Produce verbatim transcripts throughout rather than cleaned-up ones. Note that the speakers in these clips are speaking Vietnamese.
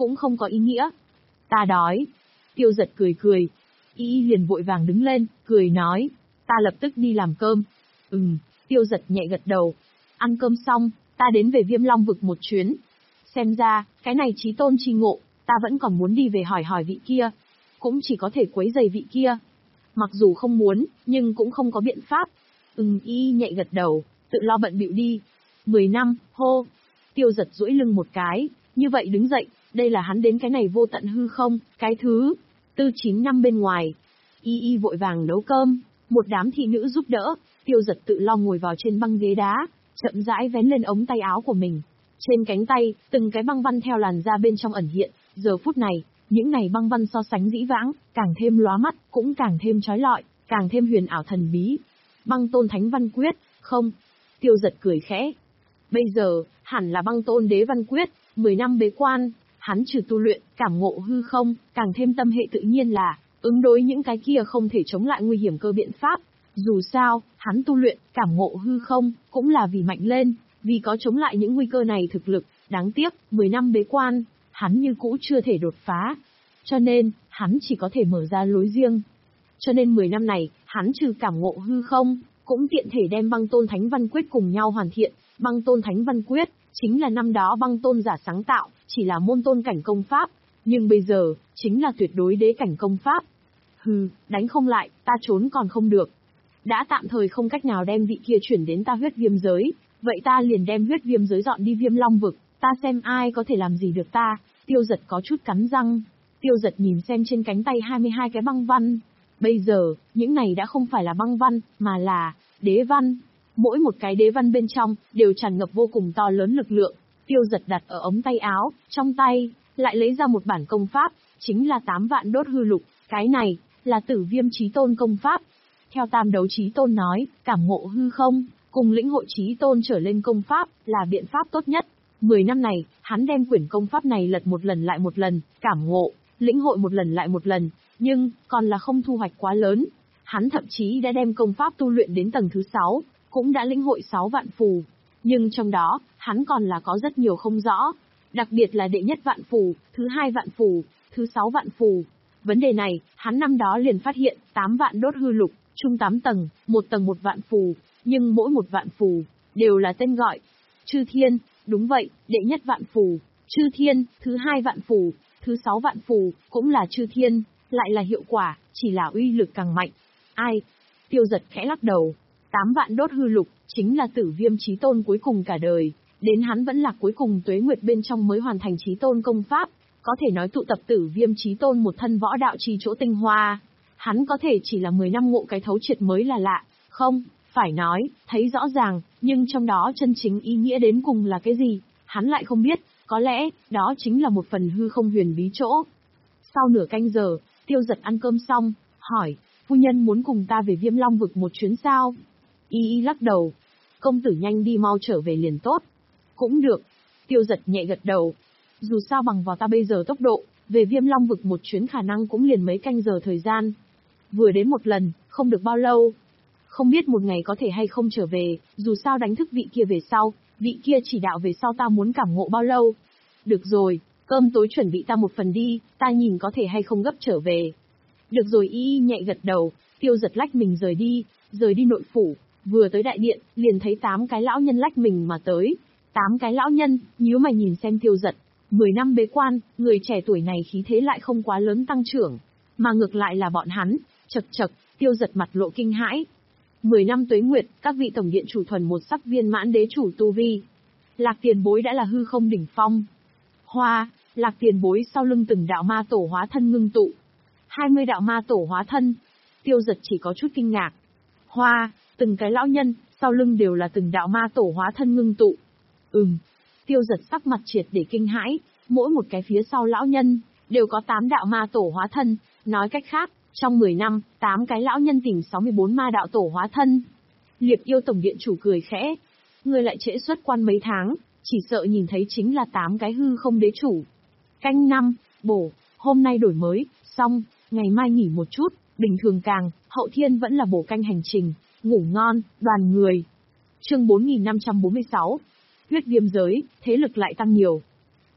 cũng không có ý nghĩa. Ta đói. Tiêu Giật cười cười. Y Y liền vội vàng đứng lên, cười nói. Ta lập tức đi làm cơm. Ừm, Tiêu Giật nhẹ gật đầu. Ăn cơm xong, ta đến về Viêm Long vực một chuyến. Xem ra, cái này chí tôn chi ngộ, ta vẫn còn muốn đi về hỏi hỏi vị kia. Cũng chỉ có thể quấy giày vị kia. Mặc dù không muốn, nhưng cũng không có biện pháp. Ừm, Y nhẹ gật đầu, tự lo bận bịu đi. Mười năm, hô. Tiêu Giật duỗi lưng một cái, như vậy đứng dậy, đây là hắn đến cái này vô tận hư không, cái thứ tư chín năm bên ngoài. Y Y vội vàng nấu cơm, một đám thị nữ giúp đỡ, Tiêu Giật tự lo ngồi vào trên băng ghế đá, chậm rãi vén lên ống tay áo của mình. Trên cánh tay, từng cái băng văn theo làn da bên trong ẩn hiện, giờ phút này, những này băng văn so sánh dĩ vãng, càng thêm lóa mắt, cũng càng thêm chói lọi, càng thêm huyền ảo thần bí. Băng tôn thánh văn quyết, không? Tiêu Giật cười khẽ. Bây giờ, hẳn là băng tôn đế văn quyết, mười năm bế quan, hắn trừ tu luyện, cảm ngộ hư không, càng thêm tâm hệ tự nhiên là, ứng đối những cái kia không thể chống lại nguy hiểm cơ biện pháp. Dù sao, hắn tu luyện, cảm ngộ hư không, cũng là vì mạnh lên, vì có chống lại những nguy cơ này thực lực. Đáng tiếc, mười năm bế quan, hắn như cũ chưa thể đột phá. Cho nên, hắn chỉ có thể mở ra lối riêng. Cho nên mười năm này, hắn trừ cảm ngộ hư không, cũng tiện thể đem băng tôn thánh văn quyết cùng nhau hoàn thiện. Băng tôn thánh văn quyết, chính là năm đó băng tôn giả sáng tạo, chỉ là môn tôn cảnh công pháp. Nhưng bây giờ, chính là tuyệt đối đế cảnh công pháp. Hừ, đánh không lại, ta trốn còn không được. Đã tạm thời không cách nào đem vị kia chuyển đến ta huyết viêm giới, vậy ta liền đem huyết viêm giới dọn đi Viêm Long vực, ta xem ai có thể làm gì được ta. Tiêu Giật có chút cắn răng. Tiêu Giật nhìn xem trên cánh tay hai mươi hai cái băng văn. Bây giờ, những này đã không phải là băng văn, mà là đế văn. Mỗi một cái đế văn bên trong, đều tràn ngập vô cùng to lớn lực lượng. Tiêu Giật đặt ở ống tay áo, trong tay, lại lấy ra một bản công pháp, chính là tám vạn đốt hư lục. Cái này, là Tử Viêm Chí Tôn công pháp. Theo Tam Đấu Chí Tôn nói, cảm ngộ hư không, cùng lĩnh hội Chí Tôn trở lên công pháp, là biện pháp tốt nhất. Mười năm này, hắn đem quyển công pháp này lật một lần lại một lần, cảm ngộ, lĩnh hội một lần lại một lần, nhưng, còn là không thu hoạch quá lớn. Hắn thậm chí đã đem công pháp tu luyện đến tầng thứ sáu, cũng đã lĩnh hội sáu vạn phù. Nhưng trong đó, hắn còn là có rất nhiều không rõ. Đặc biệt là đệ nhất vạn phù, thứ hai vạn phù, thứ sáu vạn phù. Vấn đề này, hắn năm đó liền phát hiện, tám vạn đốt hư lục, chung tám tầng, một tầng một vạn phù, nhưng mỗi một vạn phù, đều là tên gọi. Chư Thiên, đúng vậy, đệ nhất vạn phù, Chư Thiên, thứ hai vạn phù, thứ sáu vạn phù, cũng là Chư Thiên, lại là hiệu quả, chỉ là uy lực càng mạnh. Ai? Tiêu Giật khẽ lắc đầu. Tám vạn đốt hư lục, chính là Tử Viêm Chí Tôn cuối cùng cả đời, đến hắn vẫn là cuối cùng tuế nguyệt bên trong mới hoàn thành Chí Tôn công pháp, có thể nói tụ tập Tử Viêm Chí Tôn một thân võ đạo chi chỗ tinh hoa. Hắn có thể chỉ là mười năm ngộ cái thấu triệt mới là lạ, không, phải nói, thấy rõ ràng, nhưng trong đó chân chính ý nghĩa đến cùng là cái gì, hắn lại không biết, có lẽ, đó chính là một phần hư không huyền bí chỗ. Sau nửa canh giờ, Tiêu Giật ăn cơm xong, hỏi, phu nhân muốn cùng ta về Viêm Long vực một chuyến sao? Y Y lắc đầu, công tử nhanh đi mau trở về liền tốt. Cũng được, Tiêu Giật nhẹ gật đầu. Dù sao bằng vào ta bây giờ tốc độ, về Viêm Long vực một chuyến khả năng cũng liền mấy canh giờ thời gian. Vừa đến một lần, không được bao lâu. Không biết một ngày có thể hay không trở về, dù sao đánh thức vị kia về sau, vị kia chỉ đạo về sau ta muốn cảm ngộ bao lâu. Được rồi, cơm tối chuẩn bị ta một phần đi, ta nhìn có thể hay không gấp trở về. Được rồi. Y Y nhẹ gật đầu. Tiêu Giật lách mình rời đi, rời đi nội phủ, vừa tới đại điện, liền thấy tám cái lão nhân lách mình mà tới. Tám cái lão nhân, nhíu mày nhìn xem Tiêu Giật. Mười năm bế quan, người trẻ tuổi này khí thế lại không quá lớn tăng trưởng, mà ngược lại là bọn hắn. Chậc chậc, Tiêu Giật mặt lộ kinh hãi. Mười năm tuế nguyệt, các vị tổng điện chủ thuần một sắc viên mãn đế chủ tu vi. Lạc Tiền Bối đã là hư không đỉnh phong. Hoa, Lạc Tiền Bối sau lưng từng đạo ma tổ hóa thân ngưng tụ. Hai mươi đạo ma tổ hóa thân. Tiêu Giật chỉ có chút kinh ngạc. Hoa, từng cái lão nhân, sau lưng đều là từng đạo ma tổ hóa thân ngưng tụ. Ừm. Tiêu Giật sắc mặt triệt để kinh hãi, mỗi một cái phía sau lão nhân, đều có tám đạo ma tổ hóa thân, nói cách khác, trong mười năm, tám cái lão nhân tìm sáu mươi bốn ma đạo tổ hóa thân. Liệp Yêu tổng điện chủ cười khẽ. Người lại trễ xuất quan mấy tháng, chỉ sợ nhìn thấy chính là tám cái hư không đế chủ. Canh năm, bổ, hôm nay đổi mới, xong, ngày mai nghỉ một chút, bình thường càng, hậu thiên vẫn là bổ canh hành trình, ngủ ngon, đoàn người. Chương bốn nghìn năm trăm bốn mươi sáu, huyết viêm giới, thế lực lại tăng nhiều.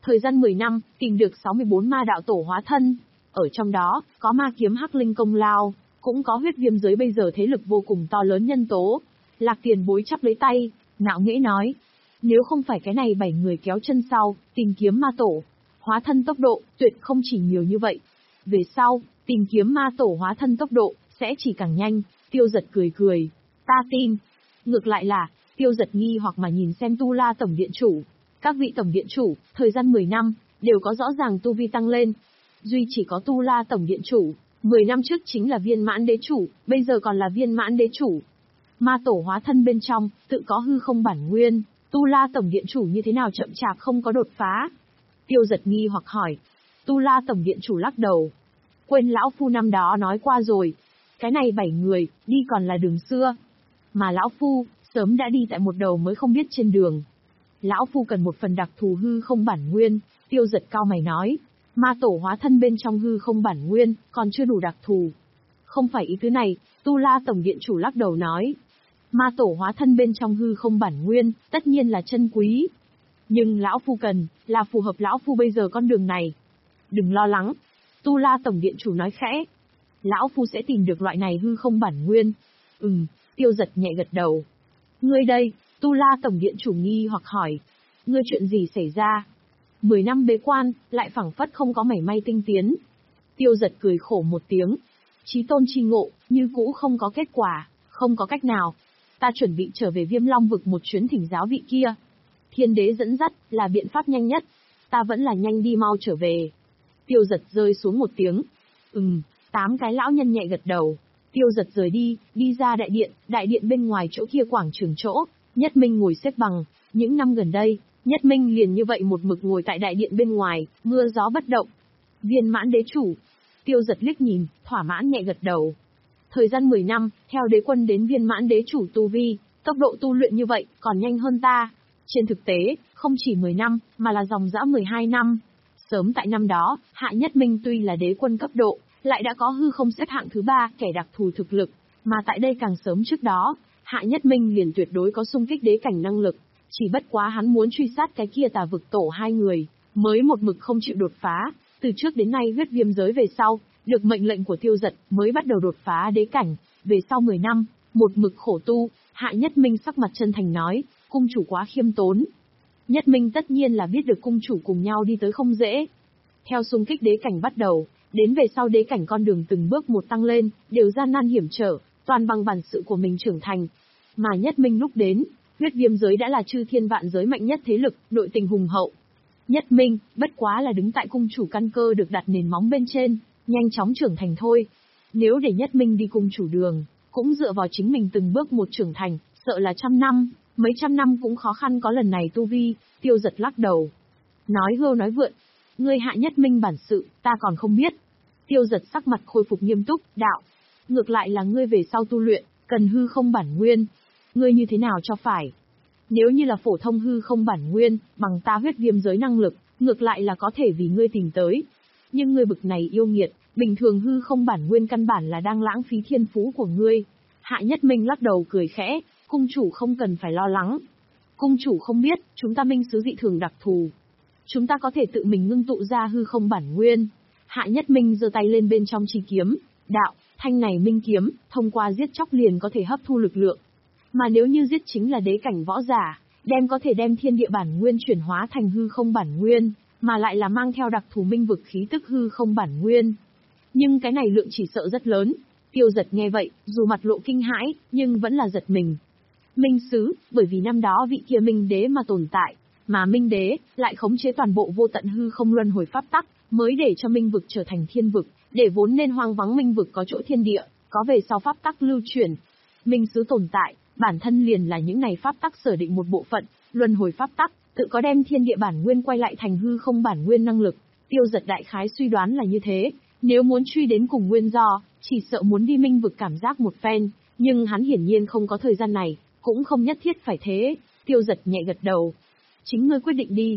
Thời gian mười năm, tìm được sáu mươi bốn ma đạo tổ hóa thân. Ở trong đó, có ma kiếm hắc linh công lao, cũng có huyết viêm giới bây giờ thế lực vô cùng to lớn nhân tố. Lạc Tiền Bối chắp lấy tay, ngạo nghễ nói. Nếu không phải cái này bảy người kéo chân sau, tìm kiếm ma tổ, hóa thân tốc độ, tuyệt không chỉ nhiều như vậy. Về sau, tìm kiếm ma tổ hóa thân tốc độ, sẽ chỉ càng nhanh, Tiêu Giật cười cười. Ta tin. Ngược lại là, Tiêu Giật nghi hoặc mà nhìn xem Tu La Tổng Điện Chủ. Các vị Tổng Điện Chủ, thời gian mười năm, đều có rõ ràng tu vi tăng lên. Duy chỉ có Tu La Tổng Điện Chủ, mười năm trước chính là viên mãn đế chủ, bây giờ còn là viên mãn đế chủ. Ma tổ hóa thân bên trong, tự có hư không bản nguyên, Tu La Tổng Điện Chủ như thế nào chậm chạp không có đột phá. Tiêu Giật nghi hoặc hỏi. Tu La Tổng Điện Chủ lắc đầu. Quên lão phu năm đó nói qua rồi. Cái này bảy người, đi còn là đường xưa. Mà lão phu, sớm đã đi tại một đầu mới không biết trên đường. Lão phu cần một phần đặc thù hư không bản nguyên, Tiêu Giật cao mày nói. Ma tổ hóa thân bên trong hư không bản nguyên, còn chưa đủ đặc thù. Không phải ý tứ này, Tu La Tổng Điện Chủ lắc đầu nói. Ma tổ hóa thân bên trong hư không bản nguyên, tất nhiên là chân quý. Nhưng lão phu cần, là phù hợp lão phu bây giờ con đường này. Đừng lo lắng. Tu La Tổng Điện Chủ nói khẽ. Lão phu sẽ tìm được loại này hư không bản nguyên. Ừm, Tiêu Giật nhẹ gật đầu. Ngươi đây, Tu La Tổng Điện Chủ nghi hoặc hỏi. Ngươi chuyện gì xảy ra? Mười năm bế quan, lại phảng phất không có mảy may tinh tiến. Tiêu Giật cười khổ một tiếng. Chí tôn chi ngộ, như cũ không có kết quả, không có cách nào. Ta chuẩn bị trở về Viêm Long vực một chuyến thỉnh giáo vị kia. Thiên đế dẫn dắt, là biện pháp nhanh nhất. Ta vẫn là nhanh đi mau trở về. Tiêu Giật rơi xuống một tiếng. Ừm, tám cái lão nhân nhẹ gật đầu. Tiêu Giật rời đi, đi ra đại điện, đại điện bên ngoài chỗ kia quảng trường chỗ. Nhất Minh ngồi xếp bằng. Những năm gần đây, Nhất Minh liền như vậy một mực ngồi tại đại điện bên ngoài, mưa gió bất động. Viên mãn đế chủ. Tiêu Giật liếc nhìn, thỏa mãn nhẹ gật đầu. Thời gian mười năm, theo đế quân đến viên mãn đế chủ tu vi, tốc độ tu luyện như vậy, còn nhanh hơn ta. Trên thực tế, không chỉ mười năm, mà là dòng dã mười hai năm. Sớm tại năm đó, Hạ Nhất Minh tuy là đế quân cấp độ, lại đã có hư không xếp hạng thứ ba, kẻ đặc thù thực lực, mà tại đây càng sớm trước đó, Hạ Nhất Minh liền tuyệt đối có xung kích đế cảnh năng lực, chỉ bất quá hắn muốn truy sát cái kia Tà Vực Tổ hai người, mới một mực không chịu đột phá, từ trước đến nay huyết viêm giới về sau, được mệnh lệnh của Tiêu Giật mới bắt đầu đột phá đế cảnh, về sau mười năm, một mực khổ tu, Hạ Nhất Minh sắc mặt chân thành nói, cung chủ quá khiêm tốn. Nhất Minh tất nhiên là biết được cung chủ cùng nhau đi tới không dễ. Theo xung kích đế cảnh bắt đầu, đến về sau đế cảnh con đường từng bước một tăng lên, đều gian nan hiểm trở, toàn bằng bản sự của mình trưởng thành. Mà Nhất Minh lúc đến, huyết viêm giới đã là chư thiên vạn giới mạnh nhất thế lực, nội tình hùng hậu. Nhất Minh, bất quá là đứng tại cung chủ căn cơ được đặt nền móng bên trên, nhanh chóng trưởng thành thôi. Nếu để Nhất Minh đi cung chủ đường, cũng dựa vào chính mình từng bước một trưởng thành, sợ là trăm năm, mấy trăm năm cũng khó khăn có lần này tu vi. Tiêu Giật lắc đầu. Nói hưu nói vượn, ngươi Hạ Nhất Minh bản sự, ta còn không biết. Tiêu Giật sắc mặt khôi phục nghiêm túc, đạo. Ngược lại là ngươi về sau tu luyện, cần hư không bản nguyên. Ngươi như thế nào cho phải? Nếu như là phổ thông hư không bản nguyên, bằng ta huyết viêm giới năng lực, ngược lại là có thể vì ngươi tìm tới. Nhưng ngươi bực này yêu nghiệt, bình thường hư không bản nguyên căn bản là đang lãng phí thiên phú của ngươi. Hạ Nhất Minh lắc đầu cười khẽ, cung chủ không cần phải lo lắng. Cung chủ không biết, chúng ta minh sứ dị thường đặc thù. Chúng ta có thể tự mình ngưng tụ ra hư không bản nguyên. Hạ Nhất Minh giơ tay lên bên trong chi kiếm, đạo, thanh này minh kiếm, thông qua giết chóc liền có thể hấp thu lực lượng. Mà nếu như giết chính là đế cảnh võ giả, đem có thể đem thiên địa bản nguyên chuyển hóa thành hư không bản nguyên, mà lại là mang theo đặc thù minh vực khí tức hư không bản nguyên. Nhưng cái này lượng chỉ sợ rất lớn. Tiêu Giật nghe vậy, dù mặt lộ kinh hãi, nhưng vẫn là giật mình. Minh sứ, bởi vì năm đó vị kia minh đế mà tồn tại, mà minh đế lại khống chế toàn bộ vô tận hư không luân hồi pháp tắc, mới để cho minh vực trở thành thiên vực, để vốn nên hoang vắng minh vực có chỗ thiên địa, có về sau pháp tắc lưu truyền. Minh sứ tồn tại, bản thân liền là những này pháp tắc sở định một bộ phận, luân hồi pháp tắc, tự có đem thiên địa bản nguyên quay lại thành hư không bản nguyên năng lực. Tiêu Giật đại khái suy đoán là như thế, nếu muốn truy đến cùng nguyên do, chỉ sợ muốn đi minh vực cảm giác một phen, nhưng hắn hiển nhiên không có thời gian này, cũng không nhất thiết phải thế. Tiêu Giật nhẹ gật đầu. Chính ngươi quyết định đi.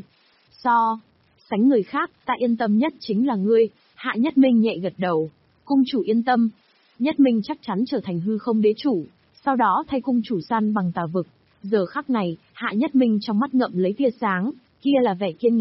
So sánh người khác, ta yên tâm nhất chính là ngươi. Hạ Nhất Minh nhẹ gật đầu. Cung chủ yên tâm. Nhất Minh chắc chắn trở thành hư không đế chủ, sau đó thay cung chủ săn bằng Tà Vực. Giờ khắc này, Hạ Nhất Minh trong mắt ngậm lấy tia sáng, kia là vẻ kiên nghị,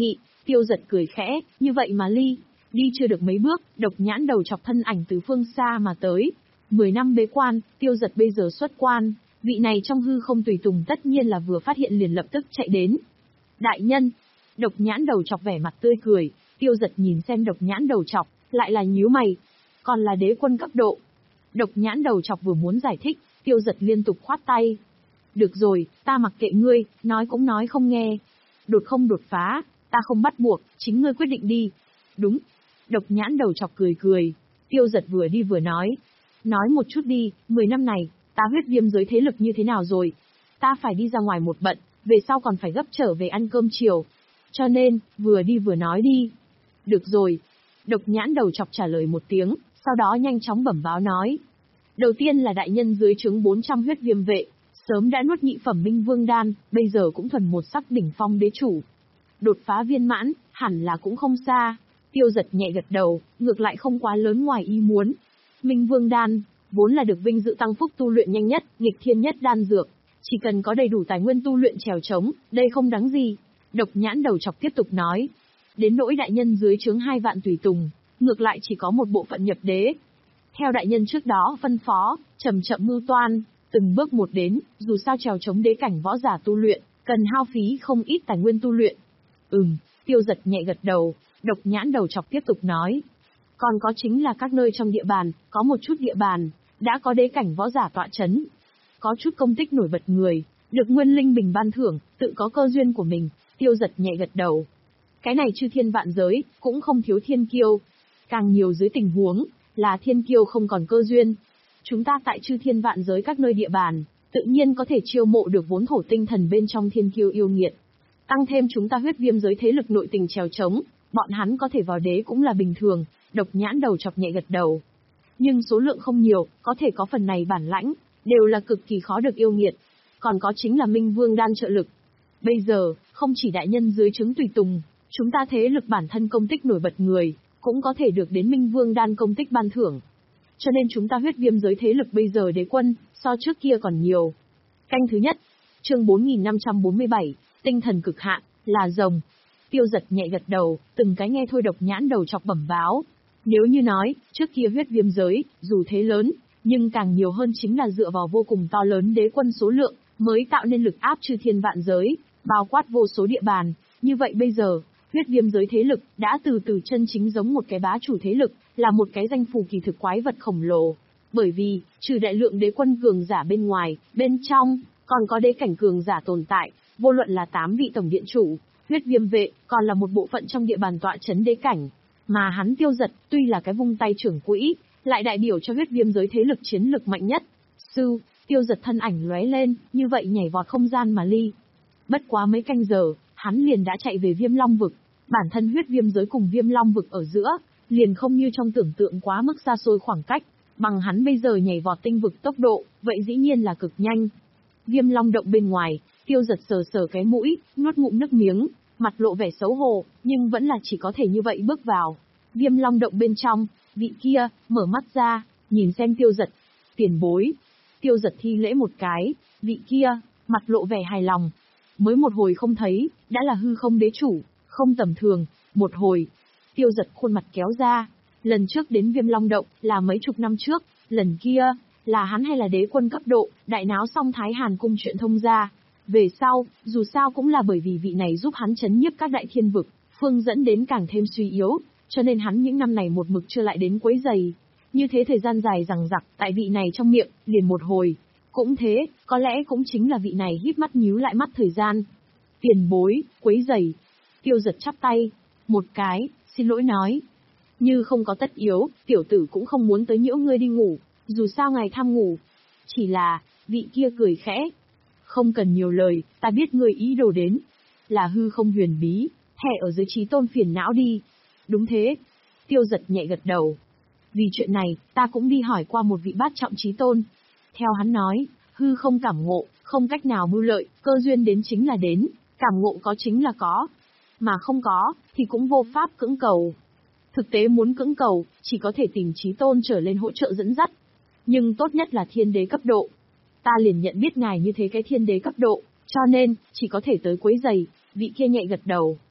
Tiêu Giật cười khẽ, như vậy mà ly. Đi chưa được mấy bước, độc nhãn đầu chọc thân ảnh từ phương xa mà tới. Mười năm bế quan, Tiêu Giật bây giờ xuất quan, vị này trong hư không tùy tùng tất nhiên là vừa phát hiện liền lập tức chạy đến. Đại nhân, độc nhãn đầu chọc vẻ mặt tươi cười, Tiêu Giật nhìn xem độc nhãn đầu chọc, lại là nhíu mày. Còn là đế quân cấp độ. Độc nhãn đầu chọc vừa muốn giải thích, Tiêu Giật liên tục khoát tay. Được rồi, ta mặc kệ ngươi, nói cũng nói không nghe. Đột không đột phá, ta không bắt buộc, chính ngươi quyết định đi. Đúng. Độc nhãn đầu chọc cười cười. Tiêu Giật vừa đi vừa nói. Nói một chút đi, mười năm này, ta huyết viêm giới thế lực như thế nào rồi? Ta phải đi ra ngoài một bận, về sau còn phải gấp trở về ăn cơm chiều. Cho nên, vừa đi vừa nói đi. Được rồi. Độc nhãn đầu chọc trả lời một tiếng, sau đó nhanh chóng bẩm báo nói. Đầu tiên là đại nhân dưới trướng bốn trăm huyết viêm vệ, sớm đã nuốt nhị phẩm minh vương đan, bây giờ cũng thuần một sắc đỉnh phong đế chủ. Đột phá viên mãn, hẳn là cũng không xa. Tiêu Giật nhẹ gật đầu, ngược lại không quá lớn ngoài ý muốn. Minh vương đan, vốn là được vinh dự tăng phúc tu luyện nhanh nhất, nghịch thiên nhất đan dược. Chỉ cần có đầy đủ tài nguyên tu luyện trèo trống, đây không đáng gì. Độc nhãn đầu chọc tiếp tục nói. Đến nỗi đại nhân dưới trướng hai vạn tùy tùng, ngược lại chỉ có một bộ phận nhập đế. Theo đại nhân trước đó phân phó, chậm chậm mưu toan, từng bước một đến, dù sao trèo chống đế cảnh võ giả tu luyện, cần hao phí không ít tài nguyên tu luyện. Ừm, Tiêu Giật nhẹ gật đầu, độc nhãn đầu chọc tiếp tục nói. Còn có chính là các nơi trong địa bàn, có một chút địa bàn, đã có đế cảnh võ giả tọa chấn. Có chút công tích nổi bật người, được nguyên linh bình ban thưởng, tự có cơ duyên của mình. Tiêu Giật nhẹ gật đầu. Cái này chư thiên vạn giới, cũng không thiếu thiên kiêu. Càng nhiều dưới tình huống, là thiên kiêu không còn cơ duyên. Chúng ta tại chư thiên vạn giới các nơi địa bàn, tự nhiên có thể chiêu mộ được vốn thổ tinh thần bên trong thiên kiêu yêu nghiệt. Tăng thêm chúng ta huyết viêm giới thế lực nội tình trèo trống, bọn hắn có thể vào đế cũng là bình thường. Độc nhãn đầu chọc nhẹ gật đầu. Nhưng số lượng không nhiều, có thể có phần này bản lãnh, đều là cực kỳ khó được yêu nghiệt. Còn có chính là Minh Vương đan trợ lực. Bây giờ, không chỉ đại nhân dưới trướng tùy tùng, chúng ta thế lực bản thân công tích nổi bật người, cũng có thể được đến Minh Vương đan công tích ban thưởng. Cho nên chúng ta huyết viêm giới thế lực bây giờ đế quân, so trước kia còn nhiều. Canh thứ nhất, chương bốn nghìn năm trăm bốn mươi bảy, tinh thần cực hạn, là rồng. Tiêu Giật nhẹ gật đầu, từng cái nghe thôi độc nhãn đầu chọc bẩm báo. Nếu như nói, trước kia huyết viêm giới, dù thế lớn, nhưng càng nhiều hơn chính là dựa vào vô cùng to lớn đế quân số lượng, mới tạo nên lực áp chư thiên vạn giới, bao quát vô số địa bàn. Như vậy bây giờ, huyết viêm giới thế lực đã từ từ chân chính giống một cái bá chủ thế lực, là một cái danh phù kỳ thực quái vật khổng lồ. Bởi vì, trừ đại lượng đế quân cường giả bên ngoài, bên trong, còn có đế cảnh cường giả tồn tại, vô luận là tám vị tổng điện chủ, huyết viêm vệ, còn là một bộ phận trong địa bàn tọa chấn đế cảnh. Mà hắn Tiêu Giật, tuy là cái vung tay trưởng quỹ, lại đại biểu cho huyết viêm giới thế lực chiến lực mạnh nhất. Sư, Tiêu Giật thân ảnh lóe lên, như vậy nhảy vọt không gian mà ly. Bất quá mấy canh giờ, hắn liền đã chạy về Viêm Long vực. Bản thân huyết viêm giới cùng Viêm Long vực ở giữa, liền không như trong tưởng tượng quá mức xa xôi khoảng cách, bằng hắn bây giờ nhảy vọt tinh vực tốc độ, vậy dĩ nhiên là cực nhanh. Viêm Long động bên ngoài, Tiêu Giật sờ sờ cái mũi, nuốt ngụm nước miếng, mặt lộ vẻ xấu hổ, nhưng vẫn là chỉ có thể như vậy bước vào. Viêm Long động bên trong, vị kia, mở mắt ra, nhìn xem Tiêu Giật. Tiền bối. Tiêu Giật thi lễ một cái, vị kia, mặt lộ vẻ hài lòng. Mới một hồi không thấy, đã là hư không đế chủ, không tầm thường, một hồi. Tiêu Giật khuôn mặt kéo ra. Lần trước đến Viêm Long động, là mấy chục năm trước, lần kia, là hắn hay là đế quân cấp độ, đại náo xong Thái Hàn cung chuyện thông ra. Về sau, dù sao cũng là bởi vì vị này giúp hắn chấn nhiếp các đại thiên vực, phương dẫn đến càng thêm suy yếu, cho nên hắn những năm này một mực chưa lại đến quấy giày. Như thế thời gian dài rằng rặc, tại vị này trong miệng, liền một hồi. Cũng thế, có lẽ cũng chính là vị này híp mắt nhíu lại mắt thời gian. Tiền bối, quấy giày. Tiêu Giật chắp tay, một cái, xin lỗi nói. Như không có tất yếu, tiểu tử cũng không muốn tới nhiễu ngươi đi ngủ, dù sao ngài tham ngủ. Chỉ là, vị kia cười khẽ. Không cần nhiều lời, ta biết ngươi ý đồ đến. Là hư không huyền bí, thẻ ở dưới trí tôn phiền não đi. Đúng thế. Tiêu Giật nhẹ gật đầu. Vì chuyện này, ta cũng đi hỏi qua một vị bát trọng trí tôn. Theo hắn nói, hư không cảm ngộ, không cách nào mưu lợi, cơ duyên đến chính là đến, cảm ngộ có chính là có. Mà không có, thì cũng vô pháp cưỡng cầu. Thực tế muốn cưỡng cầu, chỉ có thể tìm trí tôn trở lên hỗ trợ dẫn dắt. Nhưng tốt nhất là thiên đế cấp độ. Ta liền nhận biết ngài như thế cái thiên đế cấp độ, cho nên, chỉ có thể tới quấy giày, vị kia nhẹ gật đầu.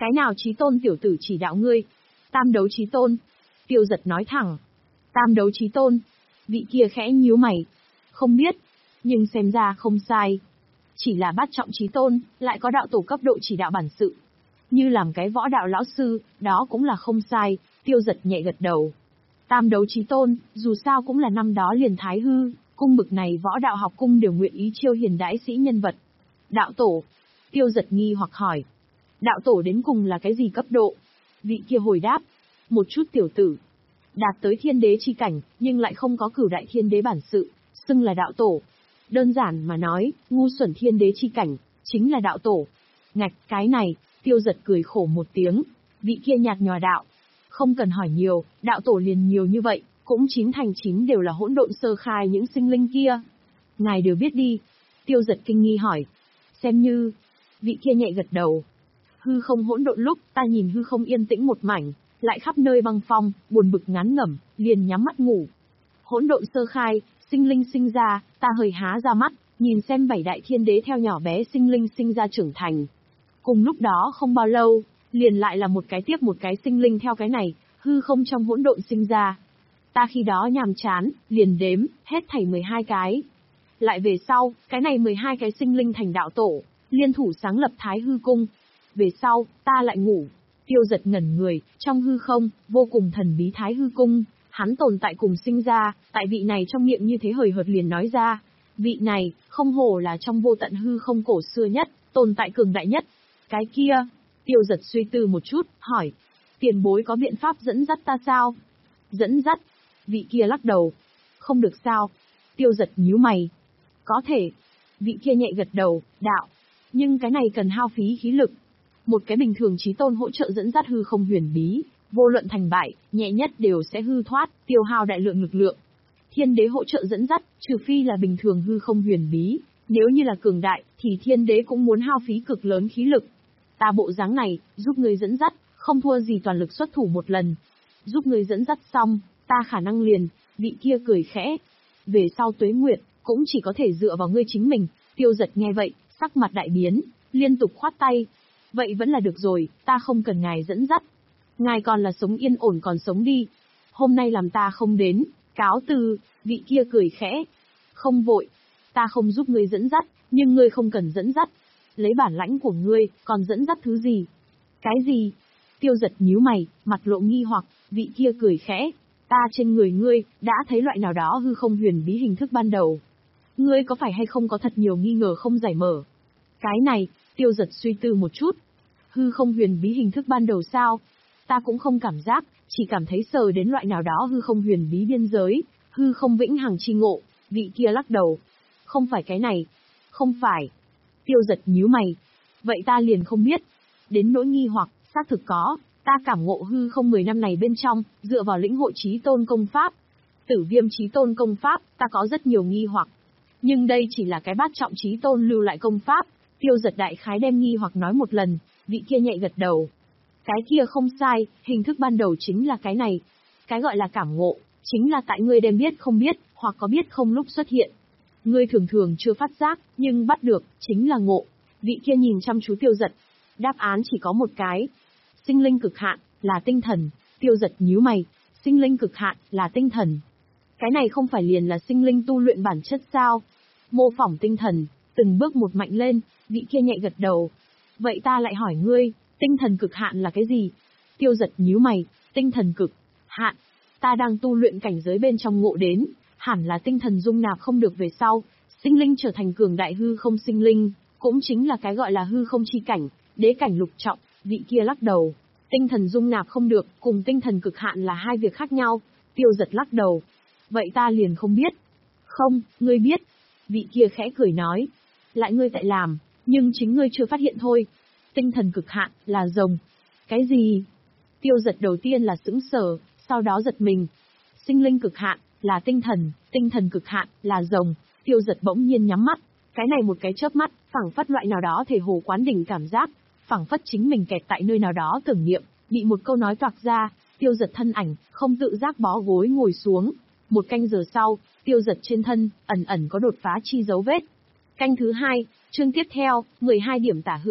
Cái nào chí tôn tiểu tử chỉ đạo ngươi? Tam đấu chí tôn. Tiêu Giật nói thẳng. Tam đấu chí tôn. Vị kia khẽ nhíu mày. Không biết. Nhưng xem ra không sai. Chỉ là bát trọng chí tôn, lại có đạo tổ cấp độ chỉ đạo bản sự. Như làm cái võ đạo lão sư, đó cũng là không sai. Tiêu Giật nhẹ gật đầu. Tam đấu chí tôn, dù sao cũng là năm đó liền Thái Hư, cung bực này võ đạo học cung đều nguyện ý chiêu hiền đãi sĩ nhân vật. Đạo tổ. Tiêu Giật nghi hoặc hỏi. Đạo tổ đến cùng là cái gì cấp độ? Vị kia hồi đáp. Một chút tiểu tử. Đạt tới thiên đế chi cảnh, nhưng lại không có cửu đại thiên đế bản sự, xưng là đạo tổ. Đơn giản mà nói, ngu xuẩn thiên đế chi cảnh, chính là đạo tổ. Ngạch, cái này, Tiêu Giật cười khổ một tiếng. Vị kia nhạt nhòa đạo. Không cần hỏi nhiều, đạo tổ liền nhiều như vậy, cũng chín thành chín đều là hỗn độn sơ khai những sinh linh kia. Ngài đều biết đi. Tiêu Giật kinh nghi hỏi. Xem như. Vị kia nhẹ gật đầu. Hư không hỗn độn lúc, ta nhìn hư không yên tĩnh một mảnh, lại khắp nơi băng phong, buồn bực ngán ngẩm, liền nhắm mắt ngủ. Hỗn độn sơ khai, sinh linh sinh ra, ta hơi há ra mắt, nhìn xem bảy đại thiên đế theo nhỏ bé sinh linh sinh ra trưởng thành. Cùng lúc đó không bao lâu, liền lại là một cái tiếp một cái sinh linh theo cái này, hư không trong hỗn độn sinh ra. Ta khi đó nhàm chán, liền đếm, hết thảy mười hai cái. Lại về sau, cái này mười hai cái sinh linh thành đạo tổ, liên thủ sáng lập Thái Hư cung. Về sau, ta lại ngủ. Tiêu Giật ngẩn người, trong hư không, vô cùng thần bí Thái Hư cung, hắn tồn tại cùng sinh ra, tại vị này trong miệng như thế hời hợt liền nói ra. Vị này, không hổ là trong vô tận hư không cổ xưa nhất, tồn tại cường đại nhất. Cái kia, Tiêu Giật suy tư một chút, hỏi. Tiền bối có biện pháp dẫn dắt ta sao? Dẫn dắt? Vị kia lắc đầu. Không được sao? Tiêu Giật nhíu mày. Có thể. Vị kia nhẹ gật đầu, đạo. Nhưng cái này cần hao phí khí lực. Một cái bình thường chí tôn hỗ trợ dẫn dắt hư không huyền bí, vô luận thành bại, nhẹ nhất đều sẽ hư thoát, tiêu hao đại lượng lực lượng. Thiên đế hỗ trợ dẫn dắt, trừ phi là bình thường hư không huyền bí, nếu như là cường đại, thì thiên đế cũng muốn hao phí cực lớn khí lực. Ta bộ dáng này, giúp ngươi dẫn dắt, không thua gì toàn lực xuất thủ một lần. Giúp ngươi dẫn dắt xong, ta khả năng liền, vị kia cười khẽ. Về sau tuế nguyệt, cũng chỉ có thể dựa vào ngươi chính mình. Tiêu Giật nghe vậy, sắc mặt đại biến, liên tục khoát tay. Vậy vẫn là được rồi, ta không cần ngài dẫn dắt. Ngài còn là sống yên ổn còn sống đi. Hôm nay làm ta không đến, cáo từ, vị kia cười khẽ. Không vội, ta không giúp ngươi dẫn dắt, nhưng ngươi không cần dẫn dắt. Lấy bản lãnh của ngươi, còn dẫn dắt thứ gì? Cái gì? Tiêu Giật nhíu mày, mặt lộ nghi hoặc, vị kia cười khẽ. Ta trên người ngươi, đã thấy loại nào đó hư không huyền bí hình thức ban đầu. Ngươi có phải hay không có thật nhiều nghi ngờ không giải mở? Cái này, Tiêu Giật suy tư một chút. Hư không huyền bí hình thức ban đầu sao? Ta cũng không cảm giác, chỉ cảm thấy sờ đến loại nào đó hư không huyền bí biên giới, hư không vĩnh hằng chi ngộ. Vị kia lắc đầu. Không phải cái này. Không phải. Tiêu Giật nhíu mày. Vậy ta liền không biết. Đến nỗi nghi hoặc, xác thực có. Ta cảm ngộ hư không mười năm này bên trong, dựa vào lĩnh hội chí tôn công pháp. Tử Viêm chí tôn công pháp, ta có rất nhiều nghi hoặc. Nhưng đây chỉ là cái bát trọng chí tôn lưu lại công pháp. Tiêu Giật đại khái đem nghi hoặc nói một lần, vị kia nhẹ gật đầu. Cái kia không sai, hình thức ban đầu chính là cái này. Cái gọi là cảm ngộ, chính là tại ngươi đem biết không biết, hoặc có biết không lúc xuất hiện. Ngươi thường thường chưa phát giác, nhưng bắt được, chính là ngộ. Vị kia nhìn chăm chú Tiêu Giật. Đáp án chỉ có một cái. Sinh linh cực hạn, là tinh thần. Tiêu Giật nhíu mày. Sinh linh cực hạn, là tinh thần. Cái này không phải liền là sinh linh tu luyện bản chất sao? Mô phỏng tinh thần, từng bước một mạnh lên, vị kia nhẹ gật đầu. Vậy ta lại hỏi ngươi, tinh thần cực hạn là cái gì? Tiêu Giật nhíu mày, tinh thần cực hạn. Ta đang tu luyện cảnh giới bên trong ngộ đến, hẳn là tinh thần dung nạp không được về sau, sinh linh trở thành cường đại hư không sinh linh, cũng chính là cái gọi là hư không chi cảnh, đế cảnh lục trọng. Vị kia lắc đầu. Tinh thần dung nạp không được, cùng tinh thần cực hạn là hai việc khác nhau. Tiêu Giật lắc đầu. Vậy ta liền không biết. Không, ngươi biết. Vị kia khẽ cười nói. Lại ngươi tại làm, nhưng chính ngươi chưa phát hiện thôi. Tinh thần cực hạn, là rồng. Cái gì? Tiêu Giật đầu tiên là sững sờ, sau đó giật mình. Sinh linh cực hạn, là tinh thần, tinh thần cực hạn, là rồng. Tiêu Giật bỗng nhiên nhắm mắt. Cái này một cái chớp mắt, phảng phất loại nào đó thể hồ quán đỉnh cảm giác. Phảng phất chính mình kẹt tại nơi nào đó tưởng niệm, bị một câu nói toạc ra, Tiêu Giật thân ảnh, không tự giác bó gối ngồi xuống. Một canh giờ sau, Tiêu Giật trên thân, ẩn ẩn có đột phá chi dấu vết. Canh thứ hai, chương tiếp theo, mười hai điểm tả hữu,